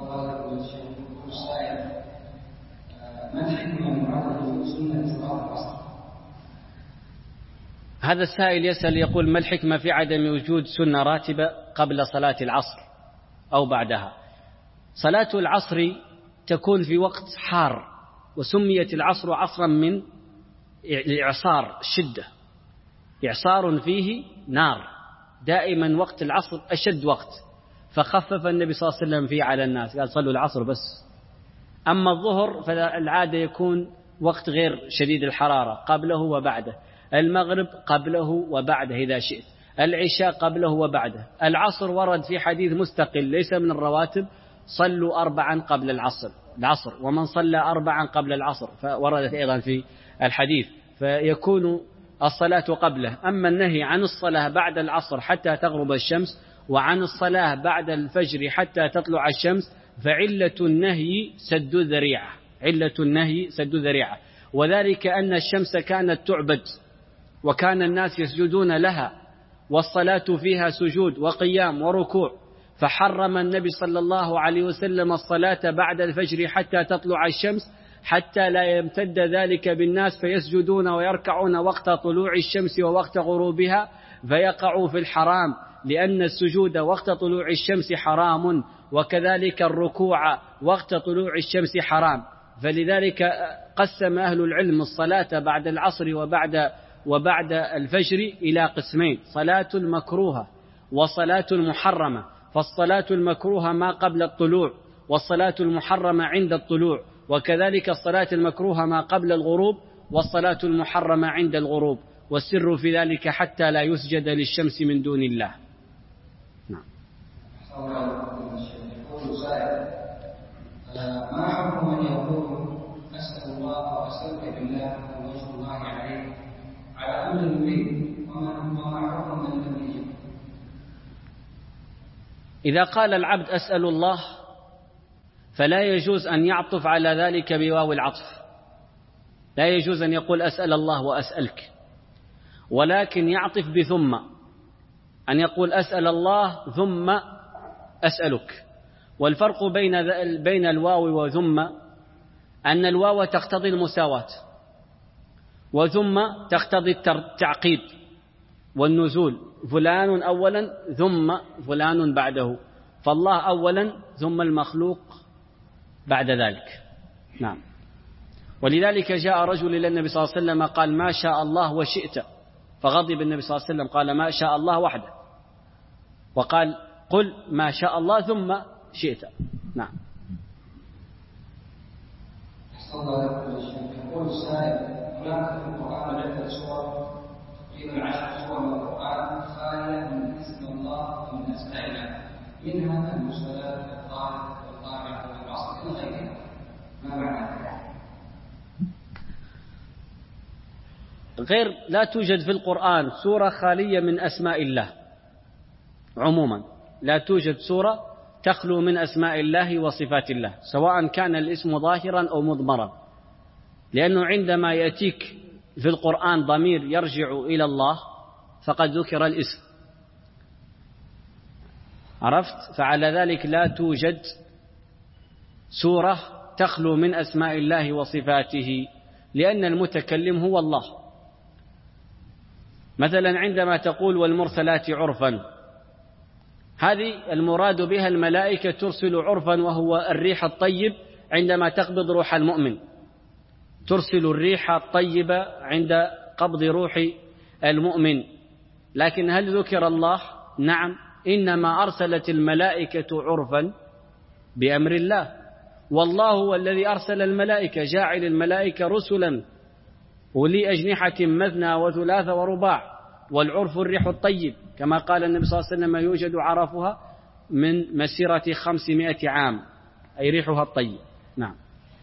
هذا السائل يسأل يقول ما الحكمة في عدم وجود سنة راتبة قبل صلاة العصر أو بعدها؟ صلاة العصر تكون في وقت حار، وسميت العصر عصرا من الإعصار الشدة، إعصار فيه نار، دائما وقت العصر أشد وقت، فخفف النبي صلى الله عليه وسلم فيه على الناس، قال صلوا العصر بس. أما الظهر فالعادة يكون وقت غير شديد الحرارة قبله وبعده، المغرب قبله وبعده إذا شئت، العشاء قبله وبعده. العصر ورد في حديث مستقل ليس من الرواتب صلوا أربعا قبل العصر العصر ومن صلى أربعا قبل العصر، فوردت أيضا في الحديث، فيكون الصلاة قبله. أما النهي عن الصلاة بعد العصر حتى تغرب الشمس، وعن الصلاة بعد الفجر حتى تطلع الشمس، فعلة النهي سد ذريعة، علة النهي سد ذريعة، وذلك أن الشمس كانت تعبد وكان الناس يسجدون لها، والصلاة فيها سجود وقيام وركوع، فحرم النبي صلى الله عليه وسلم الصلاة بعد الفجر حتى تطلع الشمس، حتى لا يمتد ذلك بالناس فيسجدون ويركعون وقت طلوع الشمس ووقت غروبها فيقعوا في الحرام، لأن السجود وقت طلوع الشمس حرام، وكذلك الركوع وقت طلوع الشمس حرام. فلذلك قسم أهل العلم الصلاة بعد العصر وبعد وبعد الفجر إلى قسمين: صلاة المكروهة وصلاة المحرمة. فالصلاة المكروهة ما قبل الطلوع، والصلاة المحرمة عند الطلوع، وكذلك الصلاة المكروهة ما قبل الغروب والصلاة المحرمة عند الغروب. والسر في ذلك حتى لا يسجد للشمس من دون الله. نعم. ما حكم من يقول أسأل الله وأسألك بالله ووجه الله عليه على أمر المريد، وما حكم من لم يجب؟ إذا قال العبد أسأل الله فلا يجوز أن يعطف على ذلك بواو العطف، لا يجوز أن يقول أسأل الله وأسألك، ولكن يعطف بثم، أن يقول أسأل الله ثم أسألك. والفرق بين بين الواو وثم أن الواو تقتضي المساواة، وثم تقتضي التعقيب والنزول، فلان أولا ثم فلان بعده، فالله أولا ثم المخلوق بعد ذلك. نعم. ولذلك جاء رجل إلى النبي صلى الله عليه وسلم قال ما شاء الله وشئت، فغضب النبي صلى الله عليه وسلم قال ما شاء الله وحده، وقال قل ما شاء الله ثم شئت. نعم. يقول السائل هناك في القرآن عدة سور تقريبا عشر سور من القرآن خالية من اسم الله ومن أسماء الله، منها المرسلات والطارق والطارق والعصر إلى غيرها، ما معنى؟ غير لا توجد في القرآن سورة خالية من أسماء الله عموما، لا توجد سورة تخلو من أسماء الله وصفات الله، سواء كان الاسم ظاهرا أو مضمرا، لأنه عندما يأتيك في القرآن ضمير يرجع إلى الله فقد ذكر الاسم، عرفت؟ فعلى ذلك لا توجد سورة تخلو من أسماء الله وصفاته، لأن المتكلم هو الله. مثلا عندما تقول والمرسلات عرفا، هذه المراد بها الملائكة ترسل عرفا، وهو الريح الطيب عندما تقبض روح المؤمن، ترسل الريح الطيبة عند قبض روح المؤمن. لكن هل ذكر الله؟ نعم، إنما أرسلت الملائكة عرفا بأمر الله، والله هو الذي أرسل الملائكة، جاعل الملائكة رسلا ولي أجنحة مثنى وثلاث ورباع، والعرف الريح الطيب، كما قال النبي صلى الله عليه وسلم يوجد عرفها من مسيرة خمسمائة عام، أي ريحها الطيب. نعم.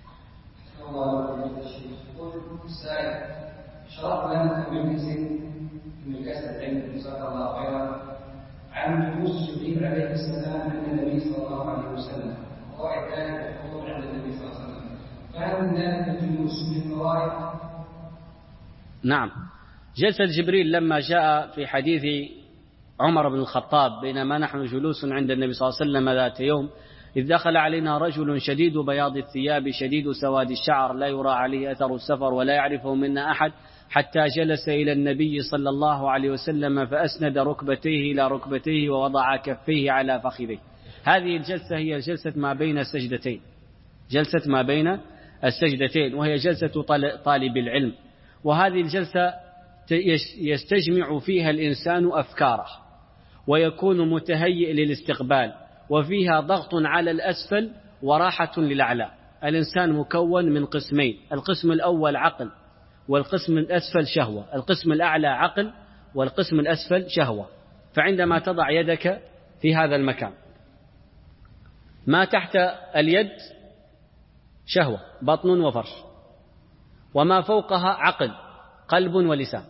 شرط لنا من كثير من الكسر العلم جزاك الله خيرا عن جلوس جبريل عليه السلام عند النبي صلى الله عليه وسلم، وقواعد ذلك الحضور عند النبي صلى الله عليه وسلم، فهل من ذلك الجلوس من قواعد؟ نعم. جلسة جبريل لما جاء في حديث عمر بن الخطاب بينما نحن جلوس عند النبي صلى الله عليه وسلم ذات يوم إذ دخل علينا رجل شديد بياض الثياب شديد سواد الشعر لا يرى عليه أثر السفر ولا يعرفه منا أحد، حتى جلس إلى النبي صلى الله عليه وسلم فأسند ركبتيه إلى ركبتيه ووضع كفيه على فخذيه. هذه الجلسة هي جلسة ما بين السجدتين، جلسة ما بين السجدتين، وهي جلسة طالب العلم. وهذه الجلسة يستجمع فيها الإنسان أفكاره ويكون متهيئ للاستقبال، وفيها ضغط على الأسفل وراحة للأعلى. الإنسان مكون من قسمين، القسم الأول عقل، والقسم الأسفل شهوة، القسم الأعلى عقل والقسم الأسفل شهوة. فعندما تضع يدك في هذا المكان، ما تحت اليد شهوة بطن وفرش، وما فوقها عقل قلب ولسان،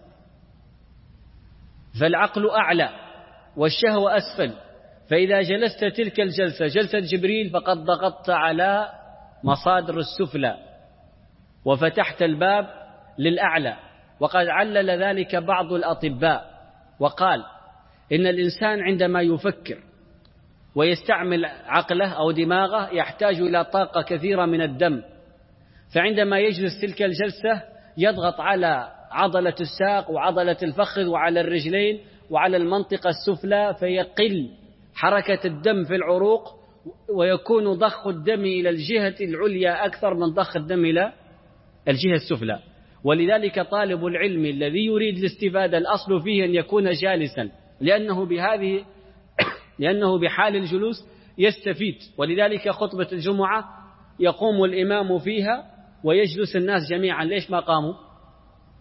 فالعقل أعلى والشهوة أسفل. فإذا جلست تلك الجلسة جلسة جبريل فقد ضغطت على مصادر السفلى وفتحت الباب للأعلى. وقد علل ذلك بعض الأطباء وقال إن الإنسان عندما يفكر ويستعمل عقله أو دماغه يحتاج إلى طاقة كثيرة من الدم، فعندما يجلس تلك الجلسة يضغط على عضلة الساق وعضلة الفخذ وعلى الرجلين وعلى المنطقة السفلى، فيقل حركة الدم في العروق، ويكون ضخ الدم إلى الجهة العليا أكثر من ضخ الدم إلى الجهة السفلى. ولذلك طالب العلم الذي يريد الاستفادة الأصل فيه أن يكون جالسا، لأنه بهذه لأنه بحال الجلوس يستفيد. ولذلك خطبة الجمعة يقوم الإمام فيها ويجلس الناس جميعا. ليش ما قاموا؟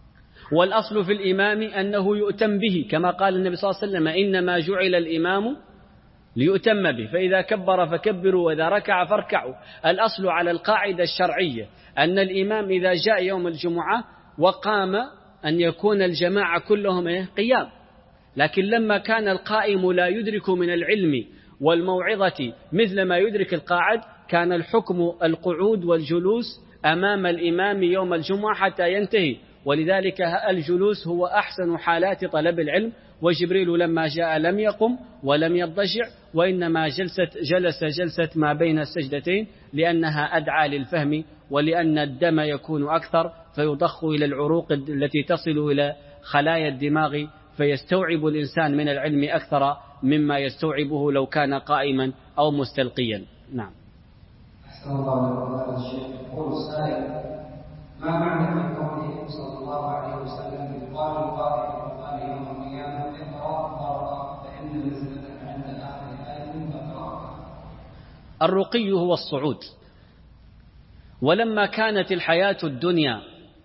والأصل في الإمام أنه يؤتم به، كما قال النبي صلى الله عليه وسلم: إنما جعل الإمام ليؤتم به، فإذا كبر فكبروا وإذا ركع فاركعوا. الأصل على القاعدة الشرعية أن الإمام إذا جاء يوم الجمعة وقام أن يكون الجماعة كلهم قيام، لكن لما كان القائم لا يدرك من العلم والموعظة مثل ما يدرك القاعد، كان الحكم القعود والجلوس أمام الإمام يوم الجمعة حتى ينتهي. ولذلك الجلوس هو أحسن حالات طلب العلم. وجبريل لما جاء لم يقم ولم يضجع، وإنما جلست جلس جلسة ما بين السجدتين، لأنها أدعى للفهم، ولأن الدم يكون أكثر فيضخ إلى العروق التي تصل إلى خلايا الدماغ، فيستوعب الإنسان من العلم أكثر مما يستوعبه لو كان قائما أو مستلقيا. نعم. أحسن الله إليك الشيخ. يقول السائل: ما معنى قوله صلى الله عليه وسلم: يقال القائل القرآن يوم القيامة اقرأ وارقى فإن منزلتك عند آخر آية فاقرأ؟ الرقي هو الصعود. ولما كانت الحياة الدنيا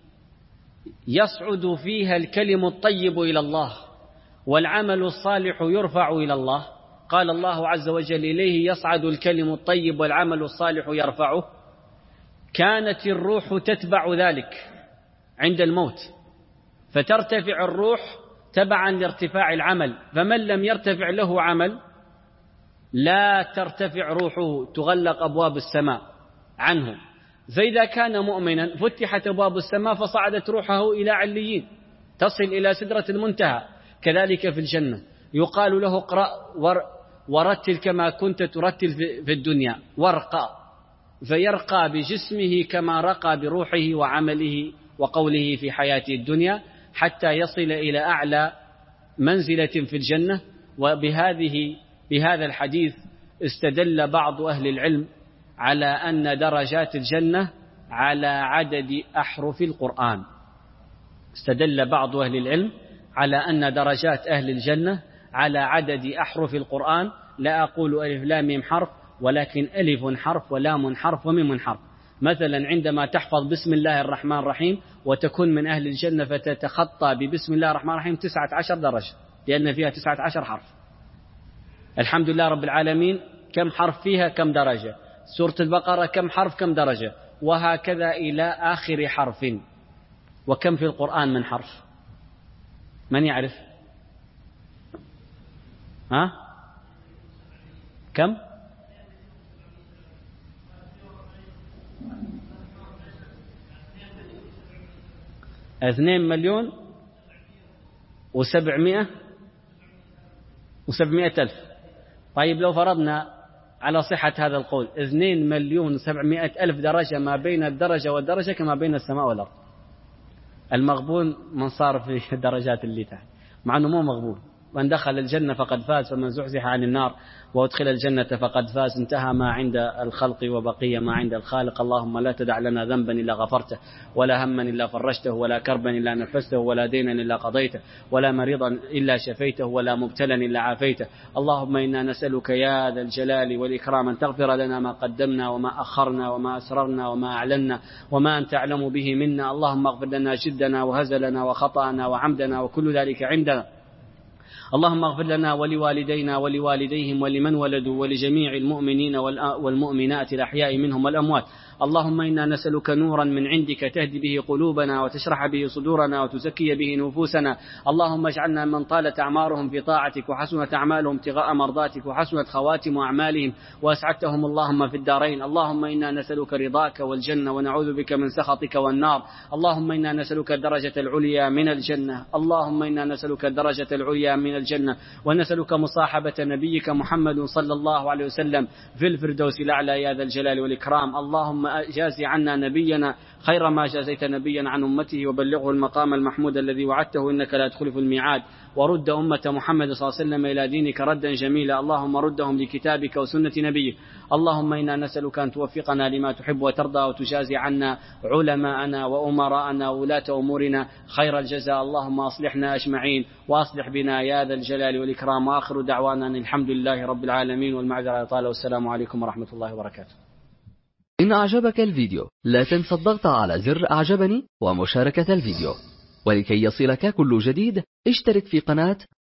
يصعد فيها الكلم الطيب إلى الله والعمل الصالح يرفع إلى الله، قال الله عز وجل: إليه يصعد الكلم الطيب والعمل الصالح يرفعه. كانت الروح تتبع ذلك عند الموت، فترتفع الروح تبعا لارتفاع العمل، فمن لم يرتفع له عمل لا ترتفع روحه، تغلق أبواب السماء عنه. فإذا كان مؤمنا فتحت أبواب السماء فصعدت روحه إلى عليين تصل إلى سدرة المنتهى. كذلك في الجنة يقال له: اقرأ ورتل كما كنت ترتل في الدنيا، وارقى، فيرقى بجسمه كما رقى بروحه وعمله وقوله في حياته الدنيا، حتى يصل إلى أعلى منزلة في الجنة. وبهذه بهذا الحديث استدل بعض أهل العلم على أن درجات الجنة على عدد أحرف القرآن. استدل بعض أهل العلم على أن درجات أهل الجنة على عدد أحرف القرآن. لا أقول ألف لام ميم حرف، ولكن ألف حرف ولام حرف وميم حرف. مثلا عندما تحفظ بسم الله الرحمن الرحيم وتكون من أهل الجنة فتتخطى ببسم الله الرحمن الرحيم تسعة عشر درجة، لأن فيها تسعة عشر حرف. الحمد لله رب العالمين كم حرف فيها؟ كم درجة؟ سورة البقرة كم حرف؟ كم درجة؟ وهكذا إلى آخر حرف. وكم في القرآن من حرف؟ من يعرف؟ ها؟ كم؟ اثنين مليون وسبعمائة وسبعمائة ألف. طيب لو فرضنا على صحة هذا القول اثنين مليون وسبعمائة ألف درجة ما بين الدرجة والدرجة كما بين السماء والأرض. المغبون من صار في الدرجات اللي تحت، مع أنه مو مغبون. من دخل الجنة فقد فاز، فمن زحزح عن النار وادخل الجنة فقد فاز. انتهى ما عند الخلق وبقي ما عند الخالق. اللهم لا تدع لنا ذنبا إلا غفرته، ولا هما إلا فرجته، ولا كربا إلا نفسته، ولا دينا إلا قضيته، ولا مريضا إلا شفيته، ولا مبتلا إلا عافيته. اللهم إنا نسألك يا ذا الجلال والإكرام أن تغفر لنا ما قدمنا وما أخرنا وما أسررنا وما أعلنا وما أنت أعلم به منا. اللهم اغفر لنا جدنا وهزلنا وخطأنا وعمدنا وكل ذلك عندنا. اللهم اغفر لنا ولوالدينا ولوالديهم ولمن ولدوا ولجميع المؤمنين والمؤمنات الأحياء منهم والأموات. اللهم إنا نسألك نورا من عندك تهدي به قلوبنا وتشرح به صدورنا وتزكي به نفوسنا. اللهم اجعلنا من طالت أعمارهم في طاعتك وحسنت أعمالهم ابتغاء مرضاتك وحسنت خواتم أعمالهم وأسعدتهم اللهم في الدارين. اللهم إنا نسألك رضاك والجنة ونعوذ بك من سخطك والنار. اللهم إنا نسألك الدرجة العليا من الجنة. اللهم إنا نسألك الدرجة العليا من الجنة، ونسألك مصاحبة نبيك محمد صلى الله عليه وسلم في الفردوس الأعلى يا ذا الجلال والإكرام. اللهم جازي عنا نبينا خير ما جازيت نبيا عن أمته، وبلغه المقام المحمود الذي وعدته إنك لا تخلف الميعاد، ورد أمة محمد صلى الله عليه وسلم إلى دينك ردا جميلا. اللهم ردهم لكتابك وسنة نبيك. اللهم إنا نسألك أن توفقنا لما تحب وترضى، وتجازي عنا علماءنا وأمراءنا وولاة أمورنا خير الجزاء. اللهم أصلحنا أجمعين وأصلح بنا يا ذا الجلال والإكرام. وآخر دعوانا الحمد لله رب العالمين، والمعذرة على طالة، والسلام عليكم ورحمة الله وبركاته. إن أعجبك الفيديو لا تنسى الضغط على زر أعجبني ومشاركة الفيديو. ولكي يصلك كل جديد اشترك في قناة